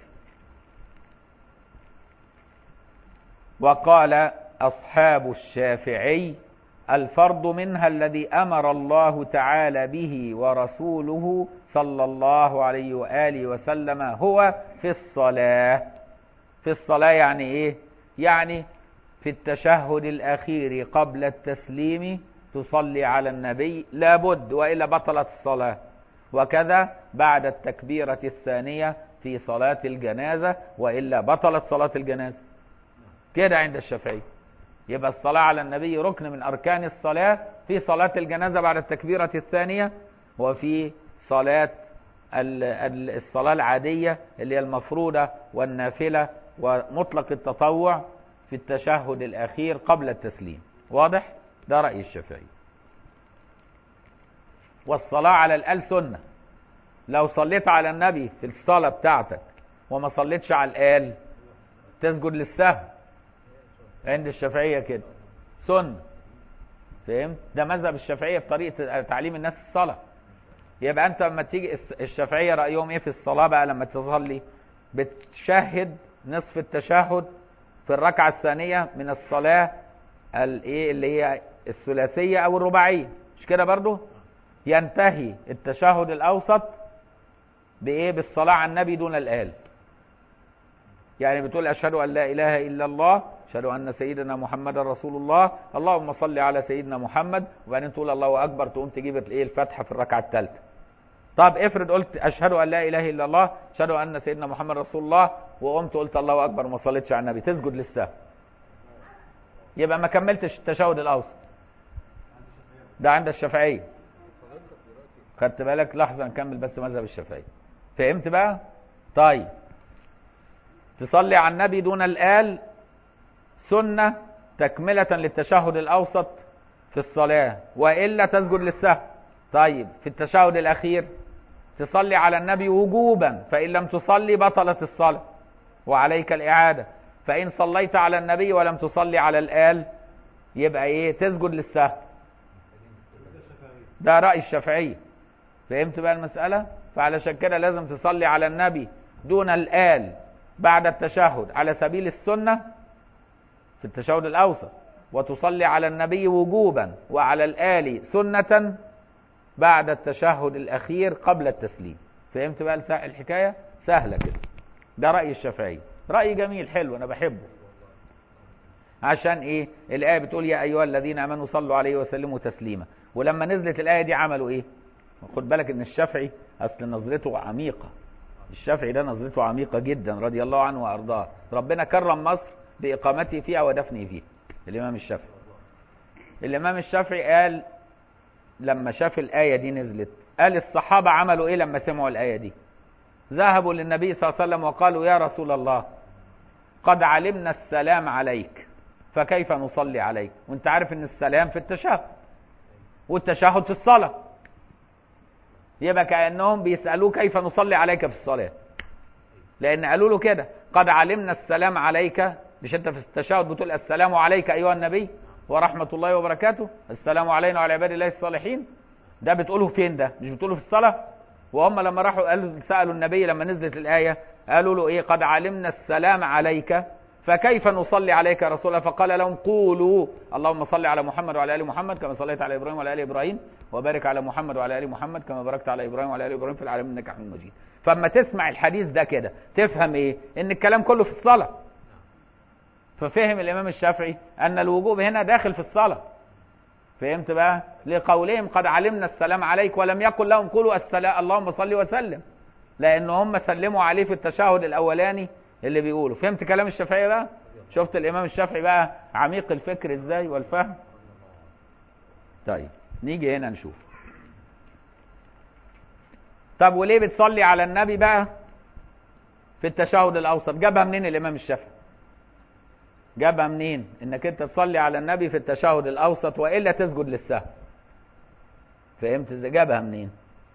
وقال أصحاب الشافعي الفرض منها الذي أمر الله تعالى به ورسوله صلى الله عليه وآله وسلم هو في الصلاة. في الصلاة يعني إيه؟ يعني في التشهد الأخير قبل التسليم تصلي على النبي لابد، وإلا بطلت الصلاة. وكذا بعد التكبيرة الثانية في صلاة الجنازة، وإلا بطلت صلاة الجنازة. كده عند الشافعي. يبقى الصلاة على النبي ركن من أركان الصلاة في صلاة الجنازة بعد التكبيرة الثانية، وفي صلاة الصلاة العادية اللي هي المفروضة والنافلة ومطلق التطوع في التشهد الأخير قبل التسليم. واضح؟ ده رأي الشافعي. والصلاة على الآل سنة. لو صليت على النبي في الصلاة بتاعتك وما صليتش على الآل تسجد للسهو. عند الشافعية كده سنة. فهمت؟ ده مذهب الشافعية في طريقة تعليم الناس الصلاة. يبقى أنت لما تيجي الشافعية رأيهم إيه في الصلاة بقى لما تصلي؟ بتشهد نصف التشهد في الركعة الثانية من الصلاة اللي هي الثلاثية أو الرباعية، مش كده برضو؟ ينتهي التشهد الأوسط بإيه؟ بالصلاة على النبي دون الآل. يعني بتقول أشهد أن لا إله إلا الله، أشهد أن سيدنا محمد رسول الله، اللهم صل على سيدنا محمد، وبعدين تقول الله أكبر، تقوم تجيب الفاتحة في الركعة الثالثة. طب افرض قلت أشهد أن لا إله إلا الله، أشهد أن سيدنا محمد رسول الله، وقمت قلت الله أكبر وما صليتش على النبي، تسجد للسهو. يبقى ما كملتش التشهد الأوسط. ده عند الشافعية. خدت بالك؟ لحظة نكمل بس مذهب الشافعية. فهمت بقى؟ طيب تصلي على النبي دون الآل سنة تكملة للتشهد الأوسط في الصلاة، وإلا تسجد للسهو. طيب في التشهد الأخير تصلي على النبي وجوبا، فإن لم تصلي بطلت الصلاة وعليك الإعادة. فإن صليت على النبي ولم تصلي على الآل يبقى إيه؟ تسجد للسهو. ده رأي الشافعية. فهمت بقى المسألة؟ فعلشان كده لازم تصلي على النبي دون الآل بعد التشهد على سبيل السنة في التشهد الأوسط، وتصلي على النبي وجوبا وعلى الآل سنة بعد التشهد الأخير قبل التسليم. فهمت بقى الحكاية؟ سهلة كده. ده رأي الشافعي. رأي جميل حلو أنا بحبه. عشان إيه؟ الآية بتقول يا أيها الذين آمنوا صلوا عليه وسلموا تسليما. ولما نزلت الآية دي عملوا إيه؟ خد بالك إن الشافعي أصل نظرته عميقة. الشافعي ده نظرته عميقة جدا رضي الله عنه وأرضاه. ربنا كرم مصر بإقامته فيها ودفنه فيها. الإمام الشافعي قال لما شاف الآية دي نزلت، قال الصحابة عملوا إيه لما سمعوا الآية دي؟ ذهبوا للنبي صلى الله عليه وسلم وقالوا يا رسول الله قد علمنا السلام عليك فكيف نصلي عليك؟ وانت عارف ان السلام في التشهد والتشهد في الصلاة، يبقى كأنهم بيسألوه كيف نصلي عليك في الصلاة، لان قالوا له كده قد علمنا السلام عليك، مش انت في التشهد بتقول السلام عليك ايها النبي ورحمة الله وبركاته، السلام علينا وعلى عباد الله الصالحين، ده بتقوله فين؟ ده مش بتقوله في الصلاة؟ وهم لما راحوا قالوا سألوا النبي لما نزلت الآية قالوا له ايه؟ قد علمنا السلام عليك فكيف نصلي عليك يا رسول الله؟ فقال لهم قولوا اللهم صل على محمد وعلى ال محمد كما صليت على ابراهيم وعلى ال ابراهيم وبارك على محمد وعلى ال محمد كما باركت على ابراهيم وعلى ال ابراهيم في العالمين انك حميد مجيد. فاما تسمع الحديث ده كده تفهم ايه؟ ان الكلام كله في الصلاة. ففهم الامام الشافعي ان الوجوب هنا داخل في الصلاة. فهمت بقى؟ لقولهم قد علمنا السلام عليك ولم يقل لهم قولوا السلام اللهم صل وسلم، لان هم سلموا عليه في التشهد الاولاني اللي بيقولوا. فهمت كلام الشافعي بقى؟ شفت الامام الشافعي بقى عميق الفكر ازاي والفهم. طيب نيجي هنا نشوف، طب وليه بتصلي على النبي بقى في التشهد الاوسط؟ جابها منين الامام الشافعي؟ جابها منين انك انت تصلي على النبي في التشهد الاوسط والا تسجد للسهو؟ فهمت ازاي؟ جابها منين؟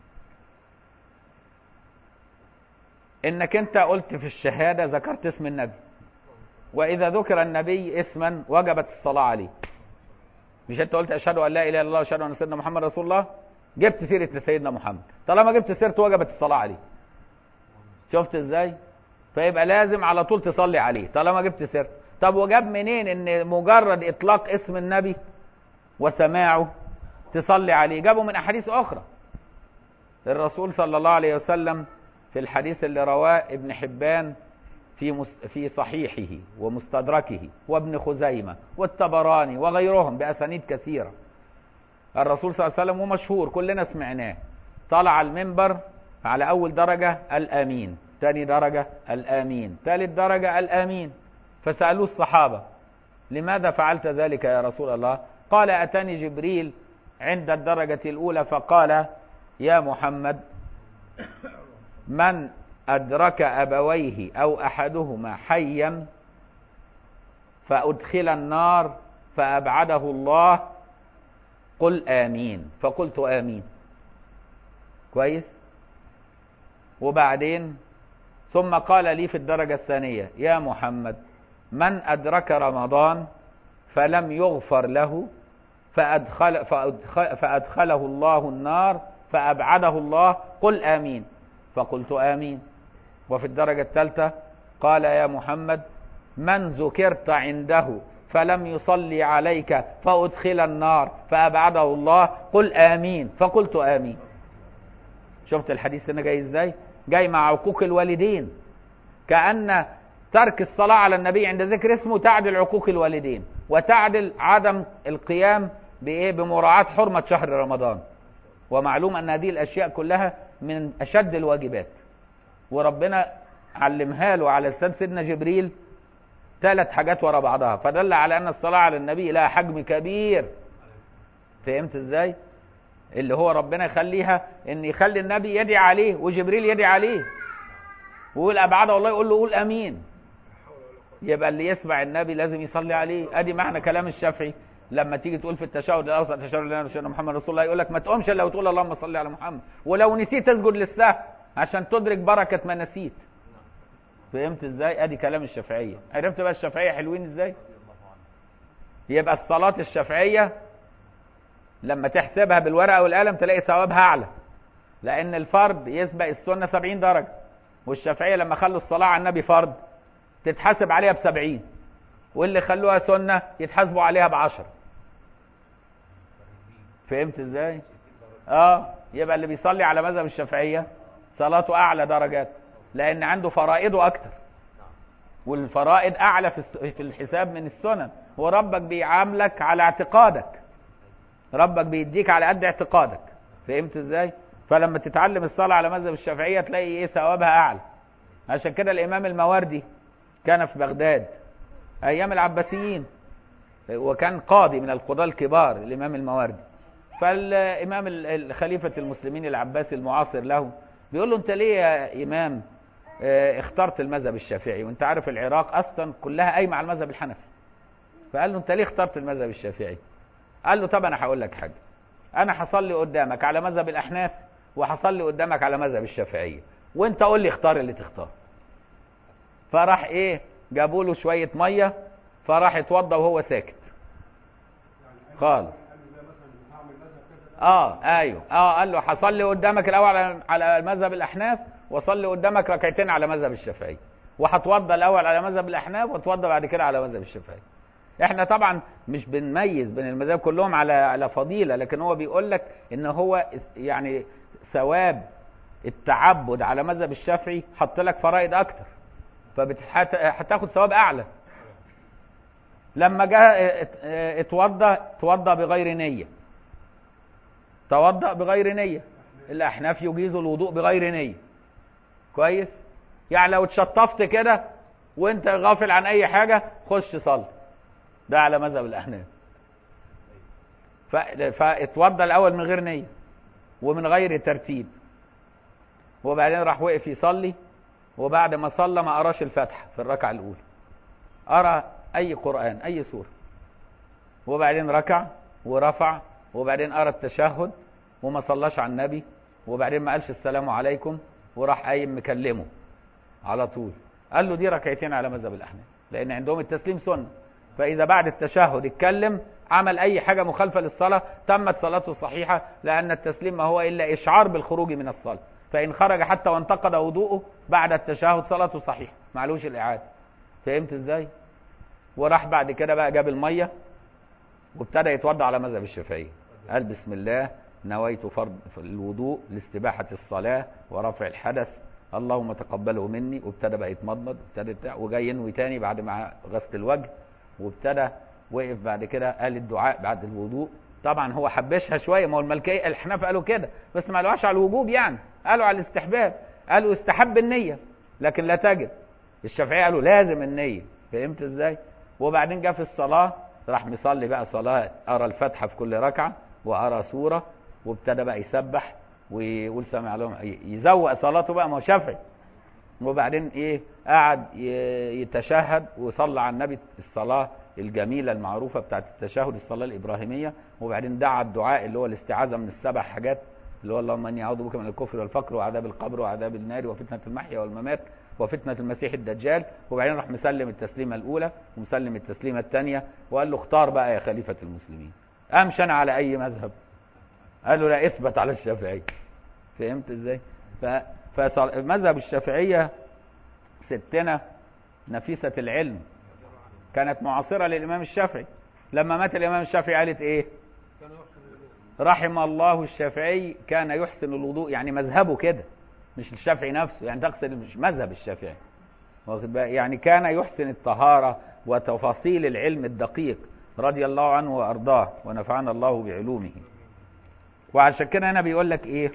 انك انت قلت في الشهادة ذكرت اسم النبي، واذا ذكر النبي اسما وجبت الصلاة عليه. مش انت قلت اشهد ان لا اله الا الله واشهد ان سيدنا محمد رسول الله؟ جبت سيرة لسيدنا محمد، طالما جبت سيرته وجبت الصلاة عليه. شفت ازاي؟ فيبقى لازم على طول تصلي عليه طالما جبت سيرته. طب وجاب منين ان مجرد اطلاق اسم النبي وسماعه تصلي عليه؟ جابوا من احاديث اخرى. الرسول صلى الله عليه وسلم في الحديث اللي رواه ابن حبان في صحيحه ومستدركه وابن خزيمة والطبراني وغيرهم بأسانيد كثيرة، الرسول صلى الله عليه وسلم ومشهور كلنا سمعناه، طلع المنبر على أول درجة الآمين، ثاني درجة الآمين، ثالث درجة الآمين. فسألوه الصحابة لماذا فعلت ذلك يا رسول الله؟ قال أتاني جبريل عند الدرجة الأولى فقال يا محمد من أدرك أبويه أو أحدهما حيا فأدخل النار فأبعده الله قل آمين. فقلت آمين. كويس؟ وبعدين ثم قال لي في الدرجة الثانية يا محمد من أدرك رمضان فلم يغفر له فأدخله الله النار فأبعده الله قل آمين. فقلت آمين. وفي الدرجة الثالثة قال يا محمد من ذكرت عنده فلم يصلي عليك فأدخل النار فأبعده الله قل آمين. فقلت آمين. شفت الحديث هنا جاي ازاي؟ جاي مع عقوق الوالدين، كأن ترك الصلاة على النبي عند ذكر اسمه تعدل عقوق الوالدين وتعدل عدم القيام بمراعاة حرمة شهر رمضان. ومعلوم أن هذه الأشياء كلها من أشد الواجبات، وربنا علمها له على لسان سيدنا جبريل 3 حاجات ورا بعضها، فدل على أن الصلاة على النبي لها حجم كبير. فهمت ازاي؟ اللي هو ربنا يخليها ان يخلي النبي يدعي عليه وجبريل يدعي عليه ويقول أبعده والله يقول له قول أمين. يبقى اللي يسمع النبي لازم يصلي عليه. ادي معنى كلام الشافعي لما تيجي تقول في التشهد الاوسط تشهد لنا سيدنا محمد رسول الله، يقول لك ما تقومش الا وتقول اللهم صل على محمد، ولو نسيت تسجد للسهو عشان تدرك بركة ما نسيت. فهمت ازاي؟ ادي كلام الشافعية. عرفت بقى الشافعية حلوين ازاي؟ يبقى الصلاة الشافعية لما تحسبها بالورقة والقلم تلاقي ثوابها اعلى، لان الفرض يسبق السنة 70 درجة، والشافعية لما خلوا الصلاة على النبي فرض تتحسب عليها ب70، واللي خلوها سنة يتحاسبوا عليها ب10. فهمت ازاي؟ يبقى اللي بيصلي على مذهب الشافعية صلاته اعلى درجات، لان عنده فرائضه اكتر، والفرائض اعلى في الحساب من السنن، وربك بيعاملك على اعتقادك، ربك بيديك على قد اعتقادك. فهمت ازاي؟ فلما تتعلم الصلاة على مذهب الشافعية تلاقي ثوابها اعلى. عشان كده الامام الماوردي كان في بغداد ايام العباسيين، وكان قاضي من القضاة الكبار الامام الماوردي. فالامام خليفة المسلمين العباسي المعاصر له بيقول له انت ليه يا امام اخترت المذهب الشافعي وانت عارف العراق اصلا كلها قايمه على المذهب الحنفي؟ فقال له انت ليه اخترت المذهب الشافعي؟ قال له طب انا هقول لك حاجه، انا هصلي قدامك على مذهب الاحناف وهصلي قدامك على مذهب الشافعيه، وانت قول لي اختار اللي تختار. فراح ايه جابوا له شويه ميه، فراح اتوضى وهو ساكت خالص. ايوه قال له هصلي قدامك الاول على مذهب الاحناف، واصلي قدامك ركعتين على مذهب الشافعي، وهتوضى الاول على مذهب الاحناف واتوضى بعد كده على مذهب الشافعي. احنا طبعا مش بنميز بين المذاهب كلهم على فضيله، لكن هو بيقول لك ان هو يعني ثواب التعبد على مذهب الشافعي حط لك فرائض اكتر، فهتاخد ثواب اعلى. لما جاء اتوضى بغير نيه، توضأ بغير نيه. الاحناف يجيزوا الوضوء بغير نيه. كويس؟ يعني لو اتشطفت كده وانت غافل عن اي حاجه خش صلي، ده على مذهب الاحناف. فاتوضى الاول من غير نيه ومن غير ترتيب، وبعدين راح وقف يصلي، وبعد ما صلى ما قراش الفاتحه في الركعه الاولى، قرا اي قران اي سوره، وبعدين ركع ورفع، وبعدين قرا التشهد وما صلاش على النبي، وبعدين ما قالش السلام عليكم، وراح قايم مكلمه على طول. قال له دي ركعتين على مذهب الاحناف، لان عندهم التسليم سنه، فاذا بعد التشهد اتكلم عمل اي حاجه مخالفه للصلاه تمت صلاته صحيحه، لان التسليم ما هو الا اشعار بالخروج من الصلاه، فان خرج حتى وانتقد وضوءه بعد التشهد صلاته صحيحه معلوش الاعاده. فهمت ازاي؟ وراح بعد كده بقى جاب الميه وابتدى يتوضا على مذهب الشافعي. قال بسم الله نويت فرض الوضوء لاستباحه الصلاه ورفع الحدث، اللهم تقبله مني، وابتدى بقى يتمضمض، وجاي ينوي تاني بعد ما غسل الوجه، وابتدى وقف بعد كده قال الدعاء بعد الوضوء. طبعا هو حبشها شويه، ما هو المالكيه الحناف قالوا كده بس ما قالوهاش على الوجوب، يعني قالوا على الاستحباب، قالوا استحب النيه لكن لا تجب. الشافعيه قالوا لازم النيه. فهمت ازاي؟ وبعدين جه في الصلاه راح مصلي بقى صلاه قرا الفاتحه في كل ركعه وقرا سوره، وابتدى بقى يسبح ويقول سمع لهم، يزوق صلاته بقى، ما هو شافعي. وبعدين ايه قعد يتشهد وصلى على النبي الصلاه الجميله المعروفه بتاعت التشهد، الصلاه الابراهيميه، وبعدين دعا الدعاء اللي هو الاستعاذه من السبع حاجات، اللي هو اللهم اني اعوذ بك من الكفر والفقر وعذاب القبر وعذاب النار وفتنه المحيا والممات وفتنه المسيح الدجال. وبعدين راح مسلم التسليمه الاولى ومسلم التسليمه الثانيه، وقال له اختار بقى يا خليفه المسلمين، امشي انا على اي مذهب؟ قال له لا، اثبت على الشافعي. فهمت ازاي؟ فمذهب الشافعيه ستنا نفيسه العلم كانت معاصره للامام الشافعي. لما مات الامام الشافعي قالت ايه؟ رحم الله الشافعي كان يحسن الوضوء، يعني مذهبه كده، مش الشافعي نفسه، يعني تقصد مش مذهب الشافعي، واخد بالك؟ يعني كان يحسن الطهاره وتفاصيل العلم الدقيق رضي الله عنه وارضاه ونفعنا الله بعلومه. وعشان كده هنا بيقول لك ايه؟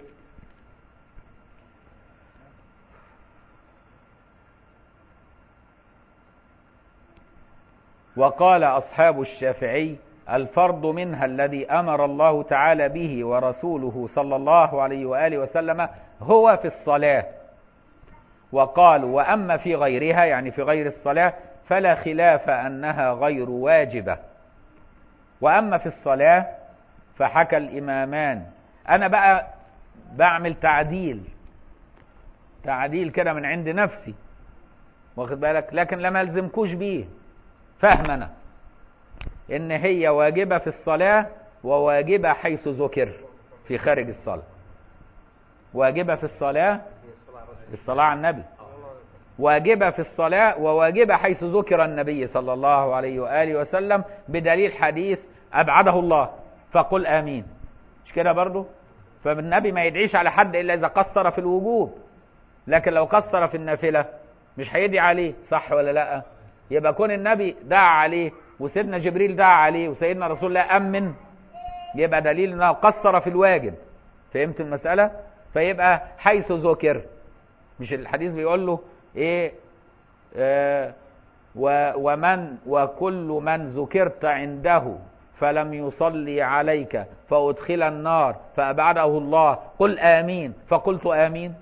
وقال أصحاب الشافعي الفرض منها الذي أمر الله تعالى به ورسوله صلى الله عليه وآله وسلم هو في الصلاة. وقالوا وأما في غيرها، يعني في غير الصلاة، فلا خلاف أنها غير واجبة. وأما في الصلاة فحكى الإمامان. أنا بقى بعمل تعديل كده من عند نفسي، واخد بالك؟ لكن لما ألزمكوش بيه، فهم أنا إن هي واجبة في الصلاة وواجبة حيث ذكر في خارج الصلاة. واجبة في الصلاة الصلاة على النبي، واجبة في الصلاة وواجبة حيث ذكر النبي صلى الله عليه وآله وسلم، بدليل حديث أبعده الله فقل آمين، مش كده برضو؟ فالنبي ما يدعيش على حد إلا إذا قصر في الوجوب، لكن لو قصر في النافلة مش هيدعي عليه، صح ولا لا؟ يبقى كون النبي دعا عليه وسيدنا جبريل دعا عليه وسيدنا رسول الله أمن، يبقى دليل انه قصر في الواجب. فهمت المسألة؟ فيبقى حيث ذكر، مش الحديث بيقول له ايه؟ وكل من ذكرت عنده فلم يصلي عليك فأدخل النار فأبعده الله قل آمين فقلت آمين.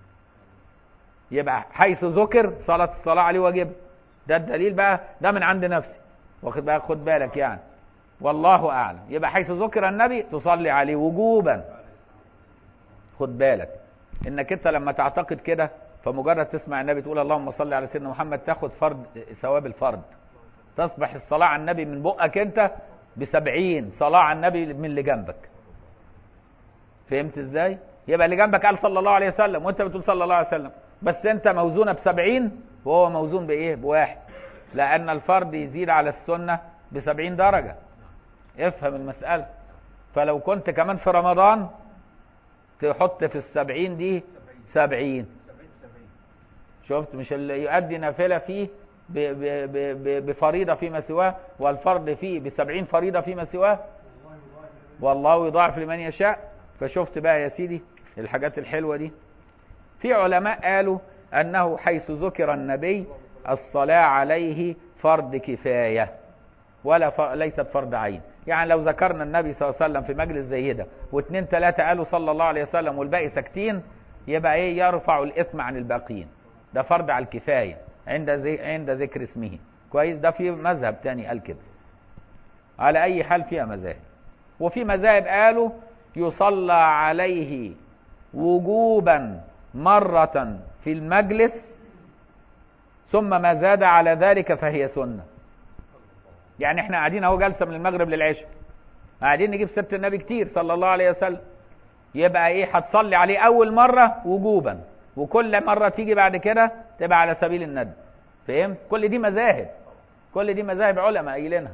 يبقى حيث ذكر الصلاة عليه واجب. ده الدليل بقى، ده من عند نفسي، واخد بالك؟ خد بالك يعني، والله أعلم. يبقى حيث ذكر النبي تصلي عليه وجوبا. خد بالك انك انت لما تعتقد كده فمجرد تسمع النبي تقول اللهم صل على سيدنا محمد تاخد فرض ثواب الفرض. تصبح الصلاة على النبي من بقك انت ب70 صلاة على النبي من اللي جنبك. فهمت ازاي؟ يبقى اللي جنبك قال صلى الله عليه وسلم وانت بتقول صلى الله عليه وسلم، بس انت موزونة ب70 وهو موزون بايه؟ بواحد، لان الفرض يزيد على السنة ب70 درجة. افهم المسألة. فلو كنت كمان في رمضان تحط في ال70 دي 70. شفت؟ مش اللي يؤدي نافلة فيه بفريضة فيما سواه والفرض فيه ب70 فريضة فيما سواه، والله يضاعف لمن يشاء. فشفت بقى يا سيدي الحاجات الحلوة دي. في علماء قالوا أنه حيث ذكر النبي الصلاة عليه فرض كفاية ليست فرض عين. يعني لو ذكرنا النبي صلى الله عليه وسلم في مجلس زي ده واثنين ثلاثة قالوا صلى الله عليه وسلم والباقي ساكتين، يبقى ايه؟ يرفع الإثم عن الباقين. ده فرض على الكفاية عند ذكر اسمه. كويس؟ ده في مذهب تاني قال كده. على أي حال فيها مذاهب. وفي مذاهب قالوا يصلى عليه وجوبا مرة في المجلس ثم ما زاد على ذلك فهي سنة. يعني احنا قاعدين اهو جلسة من المغرب للعشاء، قاعدين نجيب سيرة النبي كتير صلى الله عليه وسلم، يبقى ايه؟ هتصلي عليه اول مرة وجوبا، وكل مرة تيجي بعد كده تبقى على سبيل الندب. فهمت؟ كل دي مذاهب، كل دي مذاهب علماء قايلينها،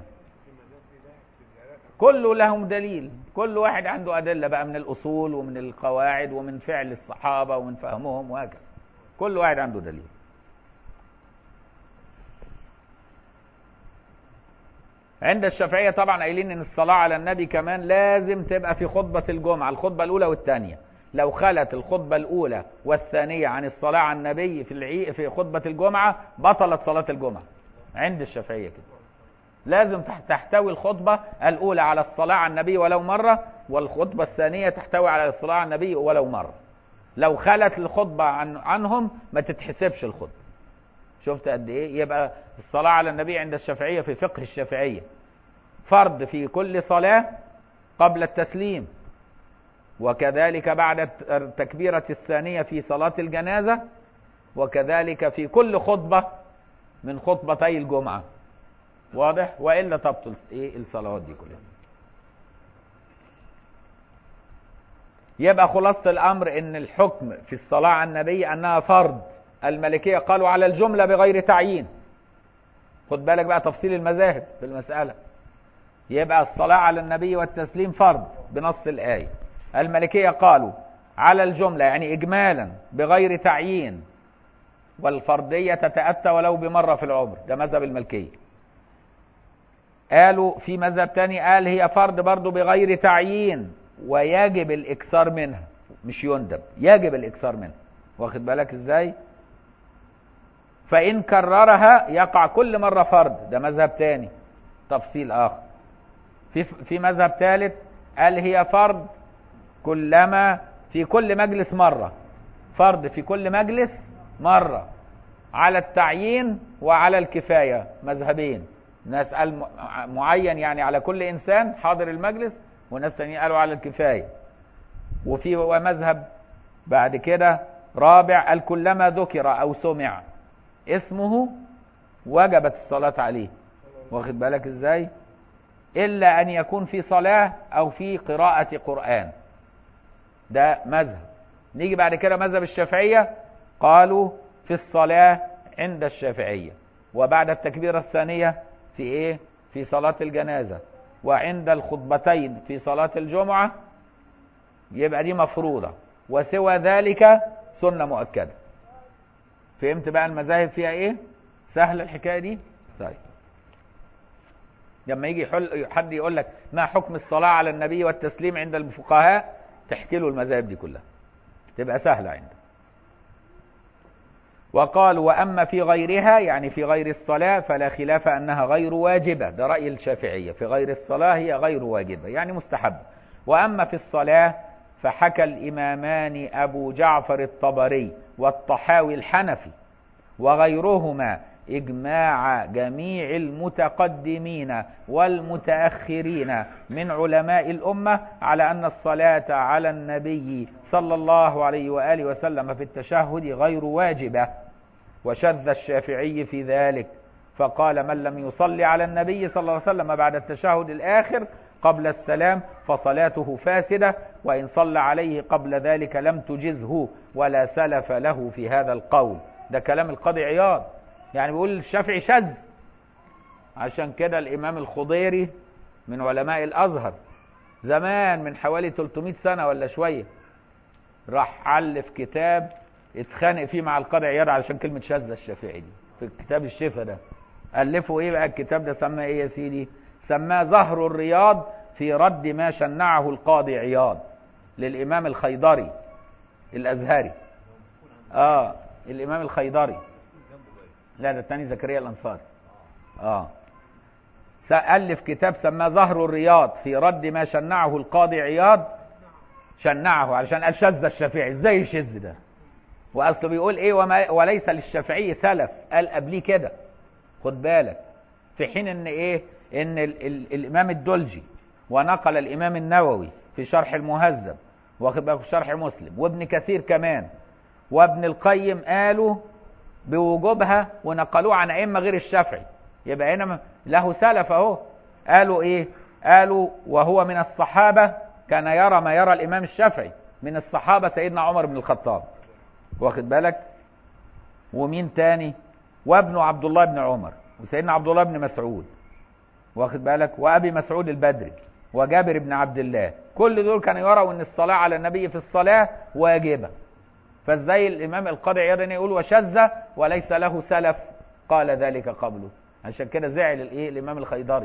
كله لهم دليل. كل واحد عنده أدلة بقى من الأصول ومن القواعد ومن فعل الصحابة ومن فهمهم وهكذا. كل واحد عنده دليل. عند الشافعية طبعا قايلين ان الصلاة على النبي كمان لازم تبقى في خطبة الجمعة، الخطبة الأولى والثانية. لو خلت الخطبة الأولى والثانية عن الصلاة على النبي في خطبة الجمعة بطلت صلاة الجمعة عند الشافعية كده. لازم تحتوي الخطبة الأولى على الصلاة على النبي ولو مرة، والخطبة الثانية تحتوي على الصلاة على النبي ولو مرة. لو خلت الخطبة عنهم ما تتحسبش الخطبة. شفت قد ايه؟ يبقى الصلاة على النبي عند الشافعية في فقه الشافعية فرض في كل صلاة قبل التسليم، وكذلك بعد التكبيرة الثانية في صلاة الجنازة، وكذلك في كل خطبة من خطبتي الجمعة. واضح؟ وإلا تبطل ايه الصلوات دي كلها. يبقى خلاصة الأمر ان الحكم في الصلاة على النبي أنها فرض. المالكية قالوا على الجملة بغير تعيين. خد بالك بقى تفصيل المذاهب في المسألة. يبقى الصلاة على النبي والتسليم فرض بنص الآية. المالكية قالوا على الجملة يعني إجمالا بغير تعيين، والفرضية تتأتى ولو بمرة في العمر. ده مذهب المالكية. قالوا في مذهب تاني قال هي فرض برضو بغير تعيين ويجب الإكثار منها، مش يندب، يجب الإكثار منها. واخد بالك ازاي؟ فإن كررها يقع كل مرة فرض. ده مذهب تاني تفصيل آخر. في مذهب ثالث قال هي فرض كلما في كل مجلس مرة، فرض في كل مجلس مرة، على التعيين وعلى الكفاية. مذهبين، ناس قال معين يعني على كل إنسان حاضر المجلس، وناس تانيين قالوا على الكفاية. وفي مذهب بعد كده رابع قال كلما ذكر أو سمع اسمه وجبت الصلاة عليه. واخد بالك ازاي؟ إلا أن يكون في صلاة أو في قراءة قرآن. ده مذهب. نيجي بعد كده مذهب الشافعية قالوا في الصلاة عند الشافعية، وبعد التكبيرة الثانية في إيه؟ في صلاة الجنازة، وعند الخطبتين في صلاة الجمعة. يبقى دي مفروضة، وسوى ذلك سنة مؤكدة. فهمت بقى المذاهب فيها إيه؟ سهل الحكاية دي؟ طيب لما يجي حد يقول لك ما حكم الصلاة على النبي والتسليم عند الفقهاء، تحكي له المذاهب دي كلها تبقى سهلة عنده. وقال وأما في غيرها يعني في غير الصلاة فلا خلاف أنها غير واجبة. ده رأي الشافعية، في غير الصلاة هي غير واجبة يعني مستحبة. وأما في الصلاة فحكى الإمامان أبو جعفر الطبري والطحاوي الحنفي وغيرهما إجماع جميع المتقدمين والمتأخرين من علماء الأمة على أن الصلاة على النبي صلى الله عليه وآله وسلم في التشهد غير واجبة. وشذ الشافعي في ذلك فقال من لم يصلي على النبي صلى الله عليه وسلم بعد التشهد الآخر قبل السلام فصلاته فاسدة، وإن صلى عليه قبل ذلك لم تجزه ولا سلف له في هذا القول. ده كلام القاضي عياض، يعني بيقول الشافعي شذ. عشان كده الإمام الخضيري من علماء الأزهر زمان من حوالي 300 سنة ولا شوية راح ألف كتاب اتخانق فيه مع القاضي عياض علشان كلمة شذ الشافعي دي في كتاب الشفا ده. ألفوا ايه بقى الكتاب ده؟ سماه ايه يا سيدي؟ سماه زهر الرياض في رد ما شنعه القاضي عياض للإمام الخيضري الأزهري. الإمام الخيضري، لا ده الثاني زكريا الأنصاري. ألف كتاب سماه زهر الرياض في رد ما شنعه القاضي عياض. شنعه علشان قال شذ الشافعي. ازاي يشذ ده؟ واصله بيقول ايه وليس للشافعي سلف، قال قبليه كده. خد بالك، في حين ان ايه ان الامام الدلجي ونقل الامام النووي في شرح المهذب واخد بالك في شرح مسلم وابن كثير كمان وابن القيم قالوا بوجوبها ونقلوه عن ائمه غير الشافعي. يبقى هنا له سلف اهو. قالوا ايه؟ قالوا وهو من الصحابه كان يرى ما يرى الامام الشافعي. من الصحابه سيدنا عمر بن الخطاب واخد بالك، ومين تاني؟ وابنه عبد الله بن عمر وسيدنا عبد الله بن مسعود واخد بالك، وابي مسعود البدري وجابر بن عبد الله. كل دول كانوا يروا ان الصلاه على النبي في الصلاه واجبه. فازاي الامام القاضي عياض يقول وشذ وليس له سلف قال ذلك قبله؟ عشان كده زعل الايه الامام الخيضري.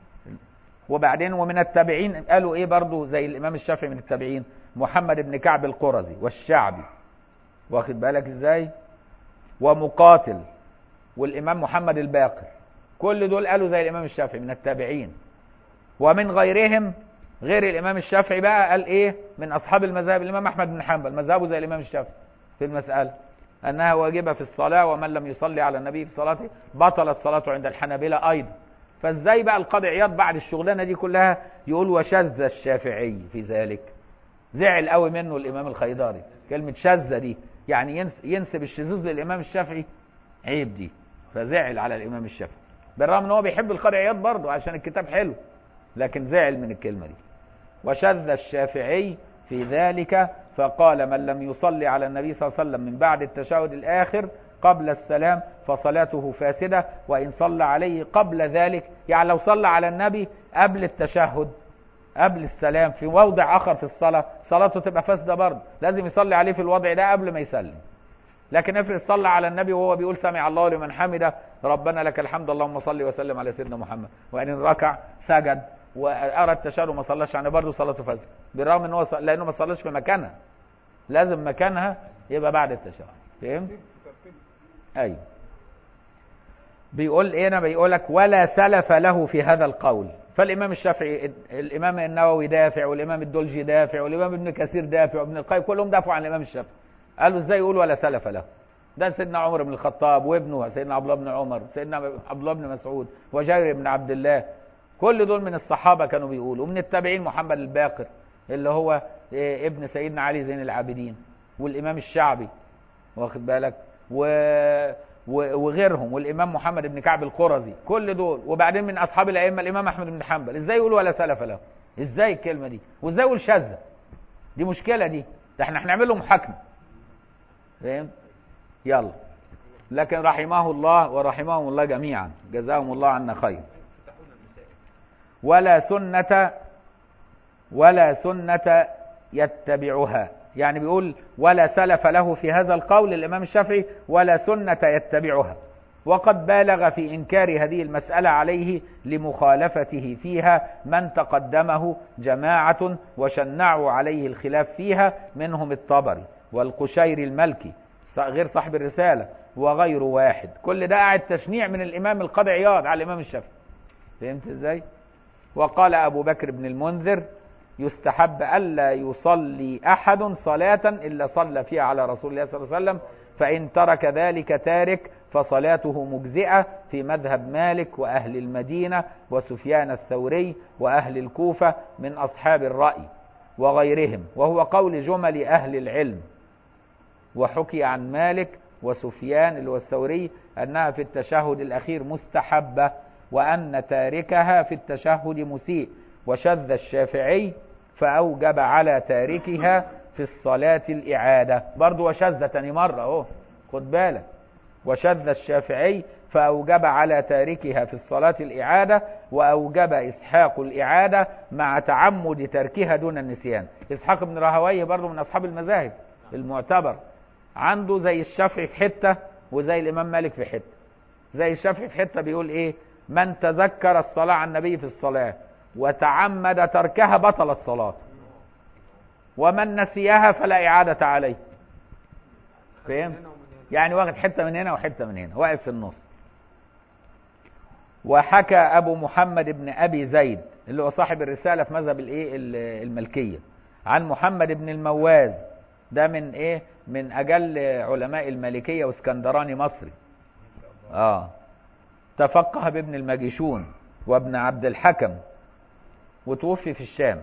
وبعدين ومن التابعين قالوا ايه برضو زي الامام الشافعي من التابعين؟ محمد بن كعب القرظي والشعبي واخد بالك ازاي، ومقاتل والامام محمد الباقر. كل دول قالوا زي الامام الشافعي من التابعين. ومن غيرهم غير الامام الشافعي بقى قال ايه من اصحاب المذاهب؟ الامام احمد بن حنبل مذهبه زي الامام الشافعي في المساله انها واجبه في الصلاه، ومن لم يصلي على النبي في صلاته بطلت صلاته عند الحنابلة ايضا. فازاي بقى القاضي عياض بعد الشغلانه دي كلها يقول وشذ الشافعي في ذلك؟ زعل قوي منه الامام الخيضري. كلمه شذ دي يعني ينسب الشذوذ للامام الشافعي، عيب دي. فزعل على الامام الشافعي بالرغم ان هو بيحب القاضي عياض برضه عشان الكتاب حلو، لكن زعل من الكلمه دي. وشذ الشافعي في ذلك فقال من لم يصلي على النبي صلى الله عليه وسلم من بعد التشهد الآخر قبل السلام فصلاته فاسدة، وإن صلى عليه قبل ذلك، يعني لو صلى على النبي قبل التشهد قبل السلام في موضع آخر في الصلاة صلاته تبقى فاسدة برضه. لازم يصلي عليه في الوضع ده قبل ما يسلم. لكن افرض صلى على النبي وهو بيقول سمع الله لمن حمده ربنا لك الحمد اللهم صل وسلم على سيدنا محمد، وإن ركع سجد وأرى التشهد وما صلاش يعني برضه صلاته فاسدة، بالرغم ان هو لانه ما صلاش في مكانها. لازم مكانها يبقى بعد التشهد. فهمت؟ ايوه. بيقول ايه؟ انا بيقولك ولا سلف له في هذا القول. فالامام الشافعي الامام النووي دافع، والامام الدلجي دافع، والامام ابن كثير دافع، وابن القيم كلهم دافعوا عن الامام الشافعي. قالوا ازاي يقول ولا سلف له؟ ده سيدنا عمر بن الخطاب وابنه سيدنا عبد الله بن عمر، سيدنا عبد الله بن مسعود وجابر بن عبد الله، كل دول من الصحابة كانوا بيقولوا. ومن التابعين محمد الباقر اللي هو ابن سيدنا علي زين العابدين، والإمام الشعبي واخد بالك وغيرهم، والإمام محمد بن كعب القرظي، كل دول. وبعدين من أصحاب الأئمة الإمام أحمد بن حنبل. إزاي يقولوا ولا سلف له؟ إزاي الكلمة دي؟ وإزاي يقول شاذة؟ دي مشكلة دي. ده احنا هنعمل له محاكمة. فاهم؟ يلا. لكن رحمه الله ورحمهم الله جميعا، جزاهم الله عنا خير. ولا سنة يتبعها، يعني بيقول ولا سلف له في هذا القول الإمام الشافعي ولا سنة يتبعها، وقد بالغ في إنكار هذه المسألة عليه لمخالفته فيها من تقدمه جماعة وشنعوا عليه الخلاف فيها، منهم الطبري والقشيري الملكي غير صاحب الرسالة وغير واحد. كل ده قاعد تشنيع من الإمام القاضي عياض على الإمام الشافعي. فهمت ازاي؟ وقال أبو بكر بن المنذر يستحب ألا يصلي أحد صلاة إلا صلى فيها على رسول الله صلى الله عليه وسلم، فإن ترك ذلك تارك فصلاته مجزئة في مذهب مالك وأهل المدينة وسفيان الثوري وأهل الكوفة من أصحاب الرأي وغيرهم، وهو قول جمل أهل العلم. وحكي عن مالك وسفيان اللي هو الثوري أنها في التشهد الأخير مستحبة، وأن تاركها في التشهد مسيء. وشذ الشافعي فأوجب على تاركها في الصلاة الإعادة. برضو وشذ تاني مرة اهو، خد بالك. وشذ الشافعي فأوجب على تاركها في الصلاة الإعادة، وأوجب إسحاق الإعادة مع تعمد تركها دون النسيان. إسحاق بن راهويه برضو من أصحاب المذاهب المعتبر، عنده زي الشافعي في حتة وزي الإمام مالك في حتة. زي الشافعي في حتة بيقول إيه: من تذكر الصلاة على النبي في الصلاة وتعمد تركها بطلت صلاة، ومن نسيها فلا إعادة عليه. فهم؟ يعني واخد حتة من هنا وحتة من هنا، واقف في النص. وحكى أبو محمد بن أبي زيد اللي هو صاحب الرسالة في مذهب الملكية عن محمد بن المواز، ده من ايه؟ من اجل علماء المالكية واسكندراني مصري. تفقه بابن الماجشون وابن عبد الحكم وتوفي في الشام.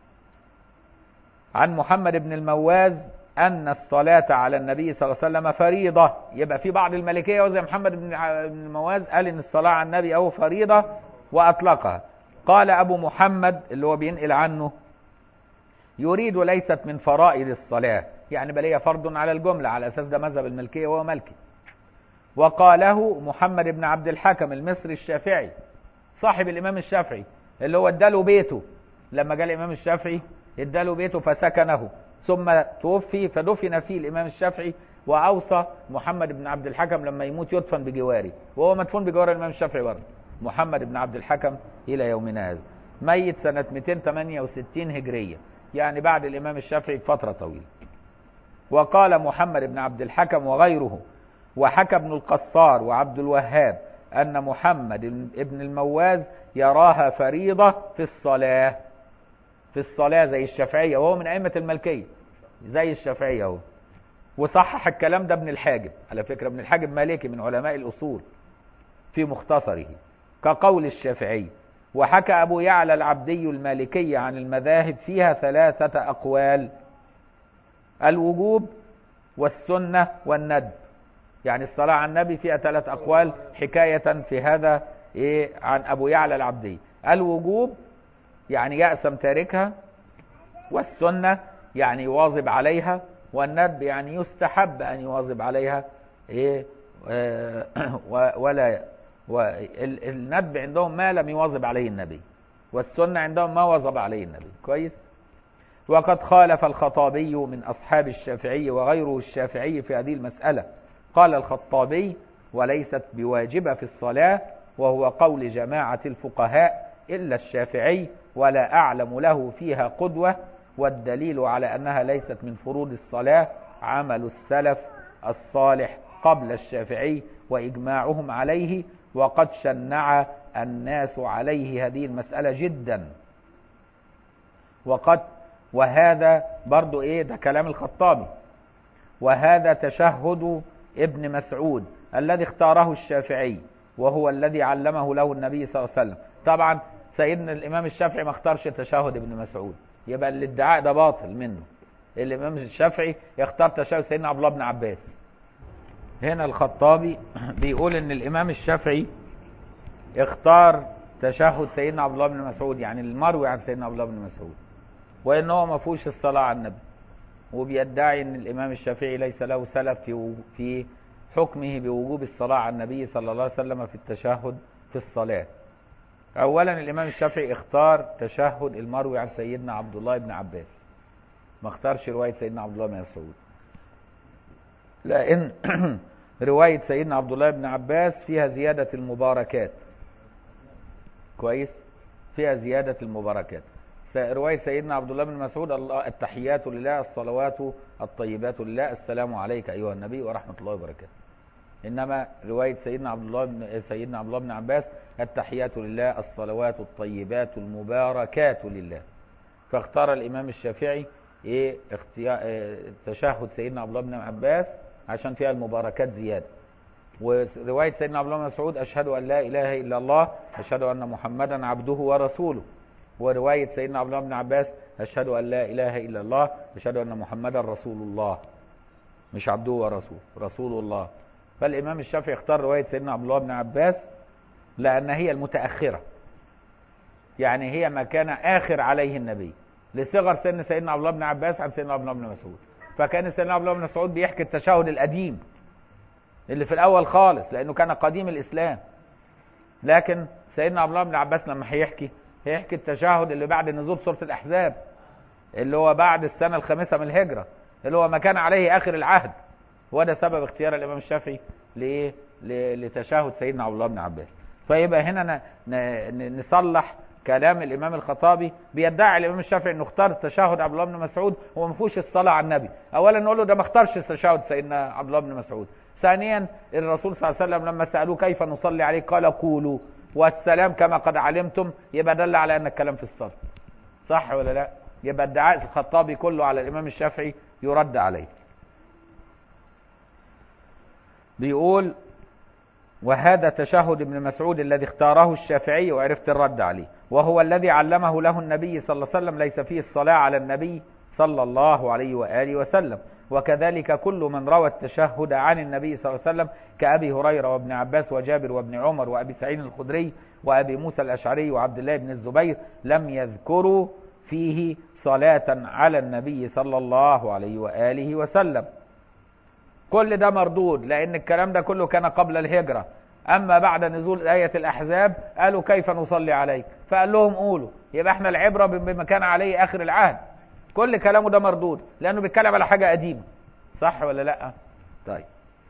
عن محمد بن المواز ان الصلاة على النبي صلى الله عليه وسلم فريضة. يبقى في بعض المالكية وزي محمد بن المواز قال ان الصلاة على النبي او فريضة واطلقها. قال ابو محمد اللي هو بينقل عنه: يريد ليست من فرائض الصلاة، يعني بل هي فرض على الجملة، على أساس ده مذهب الملكية وهو ملكي. وقاله محمد بن عبد الحكم المصري الشافعي صاحب الإمام الشافعي، اللي هو اداله بيته لما جاء الإمام الشافعي، اداله بيته فسكنه، ثم توفي فدفن فيه الإمام الشافعي. وأوصى محمد بن عبد الحكم لما يموت يدفن بجواره، وهو مدفون بجوار الإمام الشافعي برضه، محمد بن عبد الحكم إلى يومنا هذا، ميت سنة 268 هجرية، يعني بعد الإمام الشافعي بفترة طويلة. وقال محمد بن عبد الحكم وغيره: وحكى ابن القصار وعبد الوهاب أن محمد بن المواز يراها فريضة في الصلاة، في الصلاة زي الشافعية، وهو من أئمة الملكية زي الشافعية هو. وصحح الكلام ده ابن الحاجب، على فكرة ابن الحاجب مالكي من علماء الأصول في مختصره كقول الشافعي. وحكى أبو يعلى العبدي المالكي عن المذاهب فيها 3 أقوال: الوجوب والسنة والندب. يعني الصلاة على النبي فيها 3 أقوال حكاية في هذا عن أبو يعلى العبدي. الوجوب يعني يأثم تاركها، والسنة يعني يواظب عليها، والندب يعني يستحب أن يواظب عليها. ولا والندب عندهم ما لم يواظب عليه النبي، والسنة عندهم ما واظب عليه النبي. كويس. وقد خالف الخطابي من أصحاب الشافعي وغيره الشافعي في هذه المسألة. قال الخطابي: وليست بواجبة في الصلاة، وهو قول جماعة الفقهاء إلا الشافعي، ولا أعلم له فيها قدوة. والدليل على أنها ليست من فروض الصلاة عمل السلف الصالح قبل الشافعي وإجماعهم عليه، وقد شنع الناس عليه هذه المسألة جدا. وهذا برضو ده كلام الخطابي. وهذا تشهد ابن مسعود الذي اختاره الشافعي، وهو الذي علمه له النبي صلى الله عليه وسلم. طبعا سيدنا الإمام الشافعي ما اختارش تشهد ابن مسعود، يبقى الادعاء ده باطل منه. الإمام الشافعي يختار تشهد سيدنا عبد الله بن عباس. هنا الخطابي بيقول ان الإمام الشافعي اختار تشهد سيدنا عبد الله بن مسعود، يعني المروي عن سيدنا عبد الله بن مسعود، وان هو ما فيهوش الصلاة على النبي. وبيدعي ان الإمام الشافعي ليس له سلف في حكمه بوجوب الصلاة على النبي صلى الله عليه وسلم في التشهد في الصلاة. اولا الإمام الشافعي اختار تشهد المروي عن سيدنا عبد الله بن عباس، ما اختارش رواية سيدنا عبد الله بن مسعود، لأن رواية سيدنا عبد الله بن عباس فيها زيادة المباركات. كويس، فيها زيادة المباركات. رواية سيدنا عبد الله بن مسعود: الله التحيات لله الصلوات الطيبات لله السلام عليك أيها النبي ورحمة الله وبركاته. إنما رواية سيدنا عبد الله بن عباس: التحيات لله الصلوات الطيبات المباركات لله. فاختار الإمام الشافعي تشهد سيدنا عبد الله بن عباس عشان فيها المباركات زيادة. ورواية سيدنا عبد الله بن مسعود أشهد أن لا إله إلا الله أشهد أن محمدا عبده ورسوله. ورواية سيدنا عبد الله بن عباس أشهد أن لا إله إلا الله أشهد أن محمدا رسول الله، مش عبده ورسوله، رسول الله. فالإمام الشافعي اختار رواية سيدنا عبد الله بن عباس لأن هي المتأخرة، يعني هي ما كان آخر عليه النبي لصغر سن سيدنا عبد الله بن عباس عن سيدنا عبد الله بن مسعود. فكان سيدنا عبد الله بن مسعود بيحكي التشهد القديم اللي في الأول خالص لأنه كان قديم الإسلام، لكن سيدنا عبد الله بن عباس لما هيحكي التشهد اللي بعد نزول سورة الأحزاب، اللي هو بعد السنة الخامسة من الهجرة، اللي هو ما كان عليه آخر العهد. وده سبب اختيار الإمام الشافعي لإيه؟ لتشهد سيدنا عبد الله بن عباس. فيبقى هنا نصلح كلام الإمام الخطابي. بيدعي الإمام الشافعي إنه اختار تشهد عبد الله بن مسعود وما فيهوش الصلاة على النبي. أولا نقول له ده ما اختارش تشهد سيدنا عبد الله بن مسعود. ثانيا الرسول صلى الله عليه وسلم لما سألوه كيف نصلي عليه قال قولوا والسلام كما قد علمتم، يبقى دل على أن الكلام في الصلاة. صح ولا لا؟ يبقى ادعاء الخطابي كله على الإمام الشافعي يرد عليه. بيقول وهذا تشهد ابن مسعود الذي اختاره الشافعي وعرفت الرد عليه، وهو الذي علمه له النبي صلى الله عليه وسلم، ليس فيه الصلاة على النبي صلى الله عليه وآله وسلم. وكذلك كل من روى التشهد عن النبي صلى الله عليه وسلم كأبي هريرة وابن عباس وجابر وابن عمر وأبي سعيد الخدري وأبي موسى الأشعري وعبد الله بن الزبير لم يذكروا فيه صلاة على النبي صلى الله عليه وآله وسلم. كل ده مردود لأن الكلام ده كله كان قبل الهجرة. أما بعد نزول آية الأحزاب قالوا كيف نصلي عليك، فقال لهم قولوا. يبقى احنا العبرة بما كان عليه آخر العهد. كل كلامه ده مردود لأنه بيتكلم على حاجة قديمة. صح ولا لأ؟ طيب.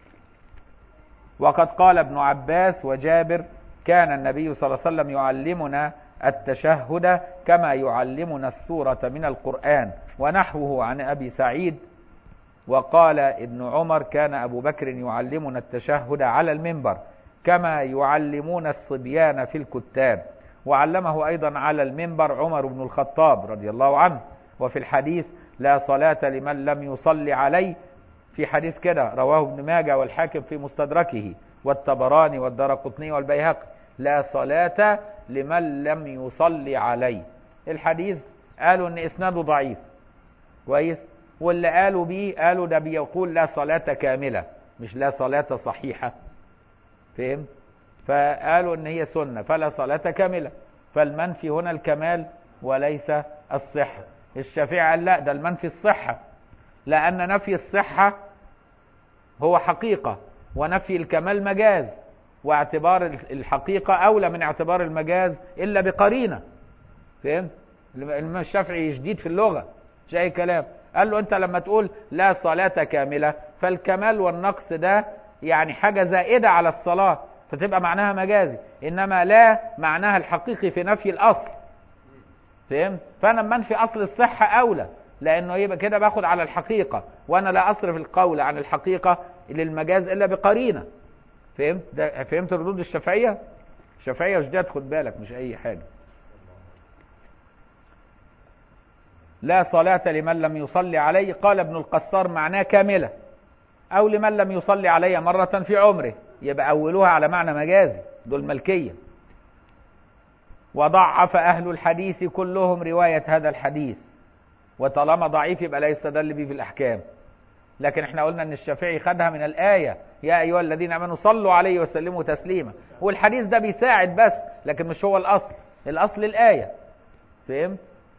وقد قال ابن عباس وجابر كان النبي صلى الله عليه وسلم يعلمنا التشهد كما يعلمنا السورة من القرآن ونحوه عن أبي سعيد. وقال ابن عمر كان أبو بكر يعلمنا التشهد على المنبر كما يعلمون الصبيان في الكتاب. وعلمه أيضا على المنبر عمر بن الخطاب رضي الله عنه. وفي الحديث لا صلاة لمن لم يصلي عليه، في حديث كده رواه ابن ماجه والحاكم في مستدركه والطبراني والدارقطني والبيهقي، لا صلاة لمن لم يصلي عليه. الحديث قالوا ان اسناده ضعيف كويس، واللي قالوا بيه قالوا ده بيقول لا صلاة كاملة مش لا صلاة صحيحة. فهم؟ فقالوا ان هي سنة فلا صلاة كاملة، فالمنفي هنا الكمال وليس الصحة. الشافعي قال لا ده المنفي الصحة، لأن نفي الصحة هو حقيقة ونفي الكمال مجاز، واعتبار الحقيقة أولى من اعتبار المجاز إلا بقرينة. فهمت؟ الإمام الشافعي جديد في اللغة مش أي كلام. قال له أنت لما تقول لا صلاة كاملة فالكمال والنقص ده يعني حاجة زائدة على الصلاة فتبقى معناها مجازي، إنما لا معناها الحقيقي في نفي الأصل. فهمت؟ فأنا منفي أصل الصحة أولى، لأنه يبقى كده باخد على الحقيقة، وأنا لا أصرف القول عن الحقيقة للمجاز إلا بقرينة. فهمت؟ فهمت ردود الشافعية؟ الشافعية جداد خد بالك مش أي حاجة. لا صلاة لمن لم يصلي عليه، قال ابن القصار معناه كاملة، أو لمن لم يصلي عليه مرة في عمره، يبقى أولوها على معنى مجازي، دول ملكية. وضعف أهل الحديث كلهم رواية هذا الحديث، وطالما ضعيف يبقى لا يستدل به في الأحكام. لكن احنا قلنا ان الشافعي خدها من الآية يا أيها الذين آمنوا صلوا عليه وسلموا تسليما، والحديث ده بيساعد بس لكن مش هو الأصل، الأصل الآية. فهمت؟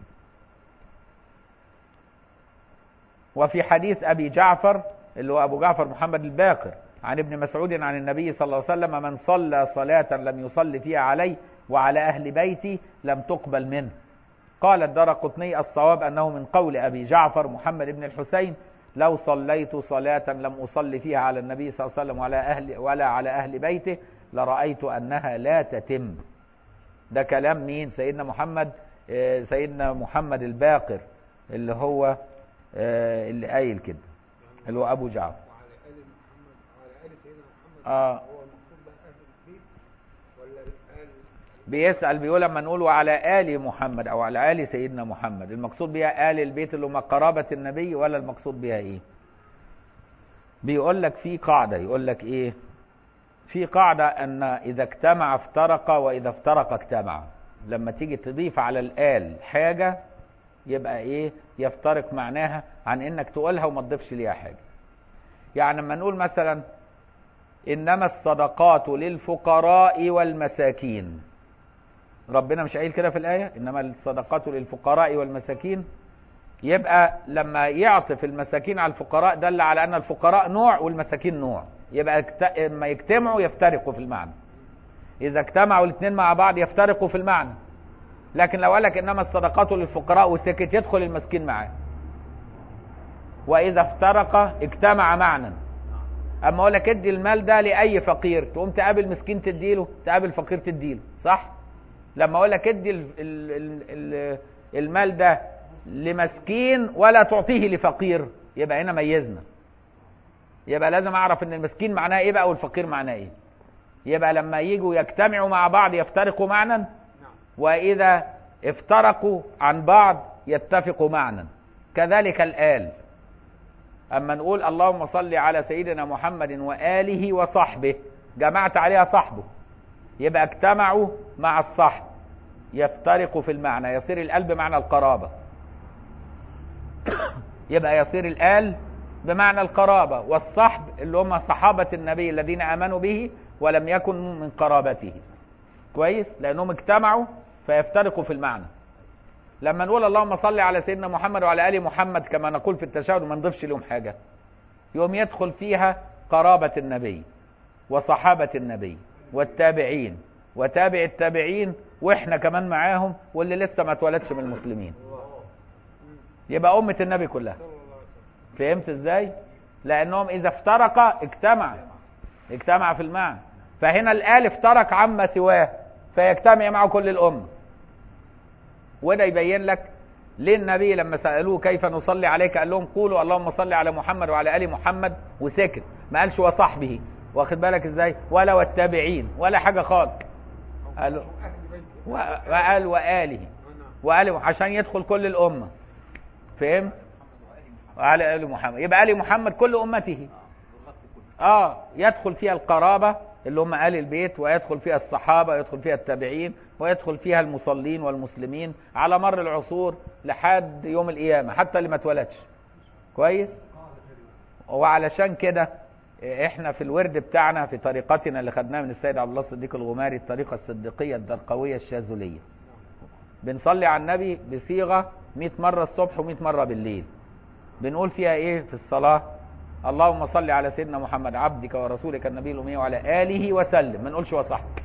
وفي حديث أبي جعفر اللي هو أبو جعفر محمد الباقر عن ابن مسعود عن النبي صلى الله عليه وسلم من صلى صلاة لم يصلي فيها علي وعلى أهل بيتي لم تقبل منه. قال الدارقطني الصواب أنه من قول أبي جعفر محمد بن الحسين لو صليت صلاة لم أصلي فيها على النبي صلى الله عليه وسلم ولا على أهل بيته لرأيت أنها لا تتم. ده كلام مين؟ سيدنا محمد الباقر اللي هو اللي قايل كده اللي هو أبو جعفر. وعلى آل محمد وعلى آل سيدنا محمد هو المقصود بقى أهل البيت ولا آل؟ بيسأل بيقول لما نقول على آل محمد أو على آل سيدنا محمد المقصود بها آل البيت اللي هم قرابة النبي ولا المقصود بها إيه؟ بيقول لك في قاعدة يقول لك إيه؟ في قاعدة ان اذا اجتمع افترق واذا افترق اجتمع. لما تيجي تضيف على الآل حاجة يبقى ايه؟ يفترق معناها عن انك تقولها وما تضيفش ليها حاجة. يعني لما نقول مثلا انما الصدقات للفقراء والمساكين، ربنا مش قايل كده في الآية انما الصدقات للفقراء والمساكين؟ يبقى لما يعطف المساكين على الفقراء دل على ان الفقراء نوع والمساكين نوع، يبقى اما يجتمعوا يفترقوا في المعنى. اذا اجتمعوا الاثنين مع بعض يفترقوا في المعنى. لكن لو قال لك انما الصدقات للفقراء وسكت يدخل المسكين معاه. واذا افترق اجتمع معنى. اما اقول لك ادي المال ده لاي فقير، تقوم تقابل مسكين تديله، تقابل فقير تديله، صح؟ لما اقول لك ادي المال ده لمسكين ولا تعطيه لفقير، يبقى هنا ميزنا. يبقى لازم اعرف ان المسكين معناه ايه بقى والفقير معناه ايه. يبقى لما يجوا يجتمعوا مع بعض يفترقوا معنى، واذا افترقوا عن بعض يتفقوا معنى. كذلك الآل، اما نقول اللهم صل على سيدنا محمد وآله وصحبه، جمعت عليها صحبه، يبقى اجتمعوا مع الصحب، يفترقوا في المعنى، يصير الآل بمعنى القرابة. يبقى يصير الآل بمعنى القرابة، والصحب اللي هم صحابة النبي الذين آمنوا به ولم يكن من قرابته. كويس؟ لأنهم اجتمعوا فيفترقوا في المعنى. لما نقول اللهم صل على سيدنا محمد وعلى آل محمد كما نقول في التشهد وما نضيفش لهم حاجة، يوم يدخل فيها قرابة النبي وصحابة النبي والتابعين وتابع التابعين واحنا كمان معاهم واللي لسه ما اتولدش من المسلمين. يبقى أمة النبي كلها. فهمت ازاي؟ لأنهم إذا افترق اجتمع في المعنى. فهنا الآل افترق عما سواه فيجتمع معه كل الأمة. وده يبين لك ليه النبي لما سألوه كيف نصلي عليك قال لهم قولوا اللهم صل على محمد وعلى آل محمد وسكت، ما قالش وصحبه. واخد بالك ازاي؟ ولا والتابعين ولا حاجة خالص. قال وآله عشان يدخل كل الأمة. فهمت؟ وعلى آل محمد، يبقى آل محمد كل أمته. يدخل فيها القرابة اللي هم آل البيت، ويدخل فيها الصحابة، ويدخل فيها التابعين، ويدخل فيها المصلين والمسلمين على مر العصور لحد يوم القيامة، حتى اللي ما اتولدش. كويس؟ وعلشان كده احنا في الورد بتاعنا في طريقتنا اللي خدناها من السيد عبد الله الصديق الغماري، الطريقة الصديقية الدرقوية الشاذلية، بنصلي على النبي بصيغة 100 مرة الصبح و100 مرة بالليل. بنقول فيها ايه في الصلاة؟ اللهم صل على سيدنا محمد عبدك ورسولك النبي الأمي وعلى آله وسلم. ما نقولش وصحبه،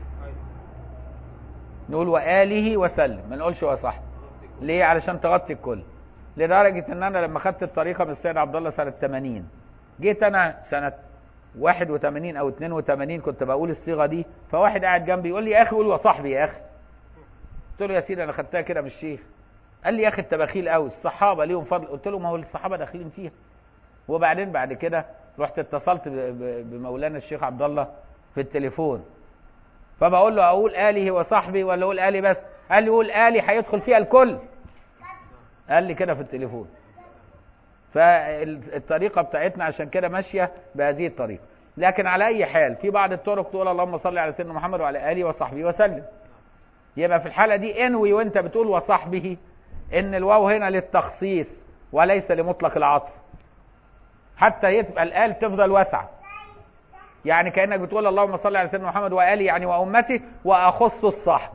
نقول وآله وسلم، ما نقولش وصحبه. ليه؟ علشان تغطي الكل. لدرجة ان انا لما خدت الطريقة من السيد عبد الله سنة 80، جيت انا سنة 81 او 82 كنت بقول الصيغة دي، فواحد قاعد جنبي يقول لي يا اخي قول وصحبي يا اخي. قلت له يا سيدي انا خدتها كده من الشيخ. قال لي يا اخي انت بخيل قوي، الصحابة ليهم فضل. قلت له ما هو الصحابة داخلين فيها. وبعدين بعد كده رحت اتصلت بمولانا الشيخ عبد الله في التليفون، فبقول له اقول آله وصحبي ولا اقول آلي بس؟ قال لي قول آلي هيدخل فيها الكل. قال لي كده في التليفون. فالطريقة بتاعتنا عشان كده ماشية بهذه الطريقة. لكن على اي حال في بعض الطرق تقول اللهم صل على سيدنا محمد وعلى آله وصحبه وسلم. يبقى في الحالة دي انوي وانت بتقول وصحبه ان الواو هنا للتخصيص وليس لمطلق العطف، حتى يبقى الآل تفضل واسعة. يعني كأنك بتقول اللهم صل على سيدنا محمد وآله يعني وأمته، وأخص الصحب،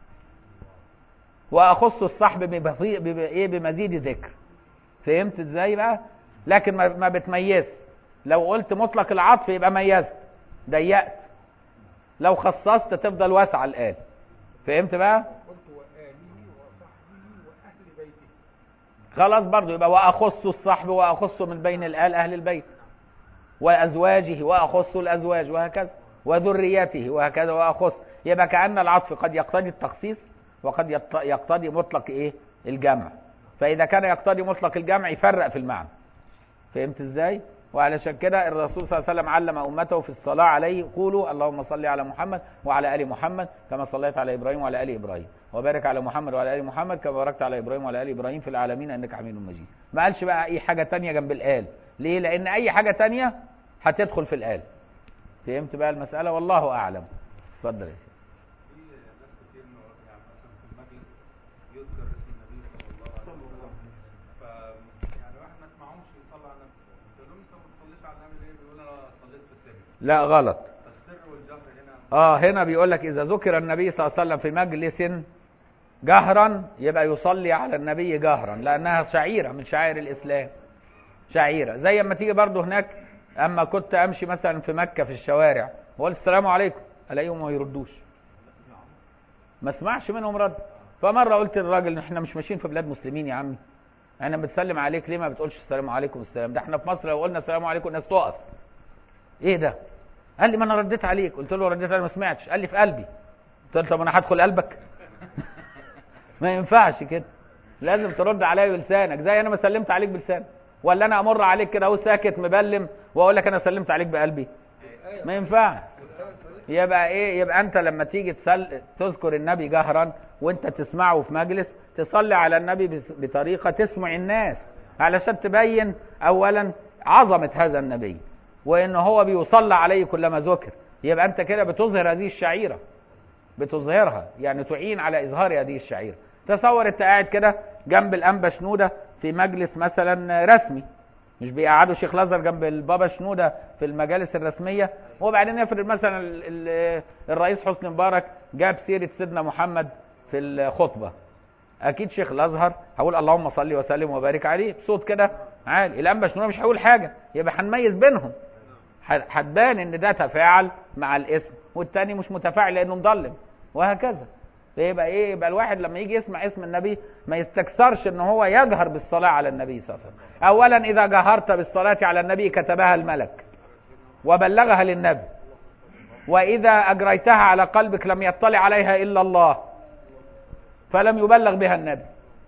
وأخص الصحب بمزيد ذكر. فهمت ازاي بقى؟ لكن ما بتميز. لو قلت مطلق العطف يبقى ميزت، ضيقت. لو خصصت تفضل واسعة الآل. فهمت بقى؟ قلت وآله وصحبه وأهل بيته، خلاص برضو يبقى وأخص الصحب وأخص من بين الآل أهل البيت، وأزواجه وأخص الأزواج، وهكذا، وذريته وهكذا وأخص. يبقى كأن العطف قد يقتضي التخصيص وقد يقتضي مطلق ايه؟ الجمع. فإذا كان يقتضي مطلق الجمع يفرق في المعنى. فهمت ازاي؟ وعلشان كده الرسول صلى الله عليه وسلم علم أمته في الصلاة عليه قولوا اللهم صل على محمد وعلى آل محمد كما صليت على إبراهيم وعلى آل إبراهيم، وبارك على محمد وعلى آل محمد كما باركت على إبراهيم وعلى آل إبراهيم في العالمين إنك حميد مجيد. ما قالش بقى أي حاجة تانية جنب الآل. ليه؟ لأن أي حاجة تانية هتدخل في الآل. فهمت بقى المسألة؟ والله أعلم. اتفضل يا سيدي. في ناس كتير يعني مثلا في المجلس يذكر اسم النبي صلى الله عليه وسلم، ف يعني واحد ما يسمعهمش يصلي على النبي، تقول لهم انت ما بتصليش على النبي ليه؟ بيقول انا صليت في السر. لا غلط. السر والجهر هنا. هنا بيقول لك إذا ذكر النبي صلى الله عليه وسلم في مجلس جهرا يبقى يصلي على النبي جهرا، لأنها شعيرة من شعائر الإسلام. شعيرة زي اما تيجي برضو هناك، اما كنت امشي مثلا في مكة في الشوارع وقلت السلام عليكم الاقيهم ما يردوش، ما اسمعش منهم رد. فمرة قلت للراجل احنا مش ماشيين في بلاد مسلمين يا عمي، انا بتسلم عليك ليه ما بتقولش السلام عليكم السلام؟ ده احنا في مصر لو قلنا السلام عليكم الناس تقف. ايه ده؟ قال لي ما انا رديت عليك. قلت له رديت عليك ما سمعتش. قال لي في قلبي. قلت له طب انا هدخل قلبك؟ ما ينفعش كده، لازم ترد عليا بلسانك زي انا ما سلمت عليك بلسانك. ولا انا امر عليك كده اهو ساكت مبلم واقول لك انا سلمت عليك بقلبي؟ ما ينفعش. يبقى ايه؟ يبقى انت لما تيجي تذكر النبي جهرا وانت تسمعه في مجلس، تصلي على النبي بطريقه تسمع الناس، علشان تبين اولا عظمه هذا النبي وان هو بيصلى عليه كلما ذكر. يبقى انت كده بتظهر هذه الشعيره، بتظهرها يعني تعين على اظهار هذه الشعيره. تصور انت قاعد كده جنب الانبا شنوده في مجلس مثلا رسمي، مش بيقعدوا شيخ الازهر جنب البابا شنوده في المجالس الرسميه، وبعدين يفرض مثلا الرئيس حسني مبارك جاب سيره سيدنا محمد في الخطبه، اكيد شيخ الازهر هقول اللهم صل وسلم وبارك عليه بصوت كده عالي. الانبا شنوده مش هيقول حاجه، يبقى هنميز بينهم، هتبان ان ده تفاعل مع الاسم والتاني مش متفاعل لانه مضلم، وهكذا. فيبقى ايه؟ يبقى الواحد لما يجي يسمع اسم النبي ما يستكثرش ان هو يجهر بالصلاة على النبي صلى الله عليه وسلم. اولا اذا جهرت بالصلاة على النبي كتبها الملك وبلغها للنبي، واذا اجريتها على قلبك لم يطلع عليها الا الله فلم يبلغ بها النبي.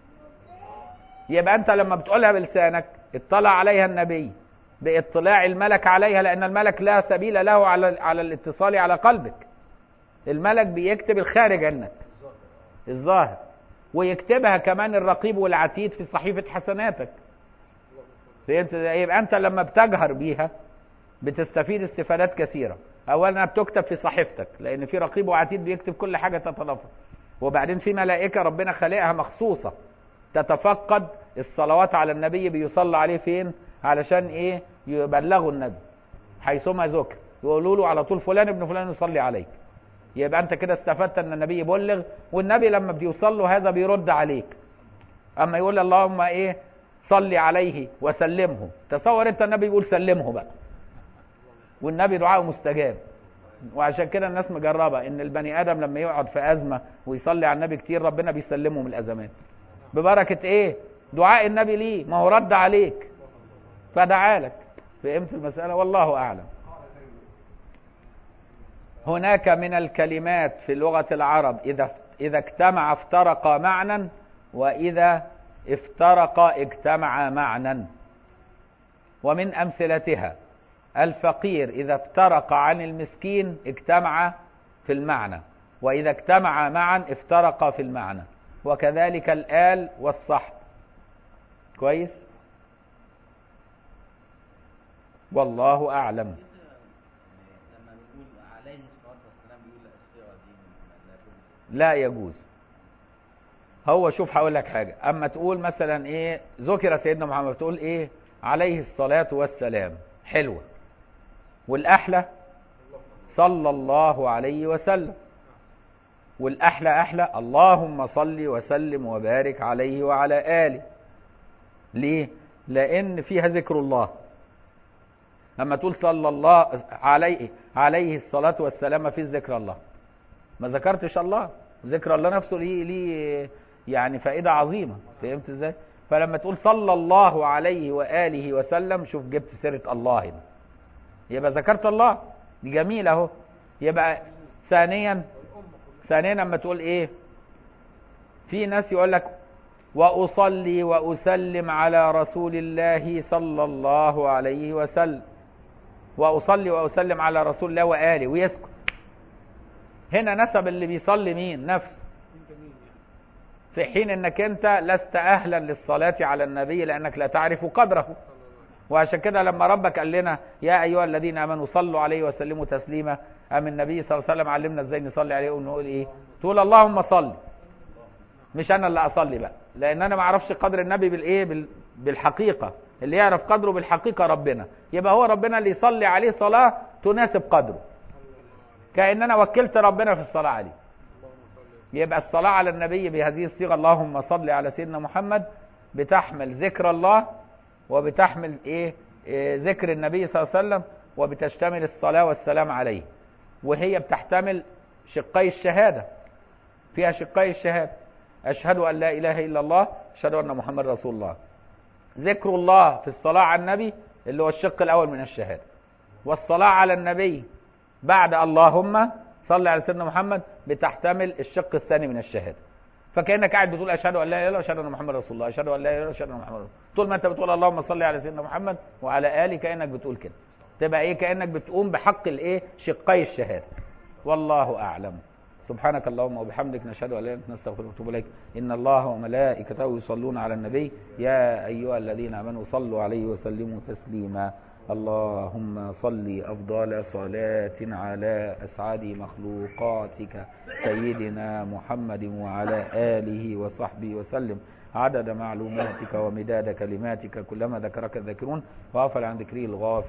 يبقى انت لما بتقولها بلسانك اطلع عليها النبي باطلاع الملك عليها، لان الملك لا سبيل له على الاتصال على قلبك. الملك بيكتب الخارج عنك الظاهر، ويكتبها كمان الرقيب والعتيد في صحيفة حسناتك. فهمت؟ يبقى انت لما بتجهر بيها بتستفيد استفادات كثيرة. اولا بتكتب في صحيفتك لان في رقيب وعتيد بيكتب كل حاجة تتلفظ، وبعدين في ملائكة ربنا خلقها مخصوصة تتفقد الصلوات على النبي، بيصلى عليه فين علشان ايه؟ يبلغوا النبي حيثما ذكر، يقولوا له على طول فلان ابن فلان يصلي عليك. يبقى انت كده استفدت ان النبي يبلغ، والنبي لما بيوصل له هذا بيرد عليك. اما يقول اللهم ايه صلي عليه وسلمه، تصور انت النبي يقول سلمه بقى، والنبي دعاءه مستجاب. وعشان كده الناس مجربه ان البني ادم لما يقعد في ازمه ويصلي على النبي كتير ربنا بيسلمه من الازمات ببركه ايه؟ دعاء النبي ليه، ما هو رد عليك فدعا لك. فهمت المساله؟ والله اعلم. هناك من الكلمات في لغة العرب إذا اجتمع افترق معنى، وإذا افترق اجتمع معنى. ومن أمثلتها الفقير إذا افترق عن المسكين اجتمع في المعنى، وإذا اجتمع معا افترق في المعنى، وكذلك الآل والصحب. كويس؟ والله أعلم. لا يجوز. هو شوف هقول لك حاجه، اما تقول مثلا ايه ذكر سيدنا محمد تقول ايه عليه الصلاه والسلام، حلوه. والاحلى صلى الله عليه وسلم، والاحلى احلى اللهم صل وسلم وبارك عليه وعلى اله. ليه؟ لان فيها ذكر الله. اما تقول صلى الله عليه الصلاه والسلام في ذكر الله، ما ذكرتش الله. ذكر الله نفسه ليه يعني فائدة عظيمة. فهمت ازاي؟ فلما تقول صلى الله عليه وآله وسلم شوف جبت سيرة الله هنا، يبقى ذكرت الله، دي جميلة اهو. يبقى ثانيا لما تقول ايه، في ناس يقول لك وأصلي وأسلم على رسول الله صلى الله عليه وسلم، وأصلي وأسلم على رسول الله وآله، ويسكت. هنا نسب اللي بيصلي مين؟ نفسه، في حين انك انت لست اهلا للصلاة على النبي لانك لا تعرف قدره، وعشان كده لما ربك قال لنا يا ايها الذين امنوا صلوا عليه وسلموا تسليما، قام النبي صلى الله عليه وسلم علمنا ازاي نصلي عليه ونقول ايه؟ تقول اللهم صل، مش انا اللي اصلي بقى، لان انا ما اعرفش قدر النبي بالايه، بالحقيقه. اللي يعرف قدره بالحقيقه ربنا، يبقى هو ربنا اللي يصلي عليه صلاه تناسب قدره، كأن انا وكلت ربنا في الصلاه عليه. يبقى الصلاه على النبي بهذه الصيغه اللهم صل على سيدنا محمد بتحمل ذكر الله، وبتحمل ذكر النبي صلى الله عليه وسلم، وبتشتمل الصلاه والسلام عليه. وهي بتحتمل شقي الشهاده، فيها شقي الشهاده، أشهد أن لا إله إلا الله، أشهد أن محمد رسول الله. ذكر الله في الصلاة على النبي اللي هو الشق الأول من الشهادة، والصلاة على النبي بعد اللهم صل على سيدنا محمد بتحتمل الشق الثاني من الشهادة. فكأنك قاعد بتقول أشهد أن لا إله إلا الله، أشهد أن محمد رسول الله، أشهد أن لا إله إلا الله، أشهد أن محمد رسول الله. طول ما أنت بتقول اللهم صل على سيدنا محمد وعلى آله كأنك بتقول كده، تبقى كأنك بتقوم بحق شقي الشهادة. والله أعلم. سبحانك اللهم وبحمدك، نشهد أن لا إله إلا أنت، نستغفرك ونتوب إليك. إن الله وملائكته يصلون على النبي يا أيها الذين آمنوا صلوا عليه وسلموا تسليما. اللهم صل أفضل صلاة على أسعد مخلوقاتك سيدنا محمد وعلى آله وصحبه وسلم عدد معلوماتك ومداد كلماتك، كلما ذكرك الذاكرون وغفل عن ذكره الغافل.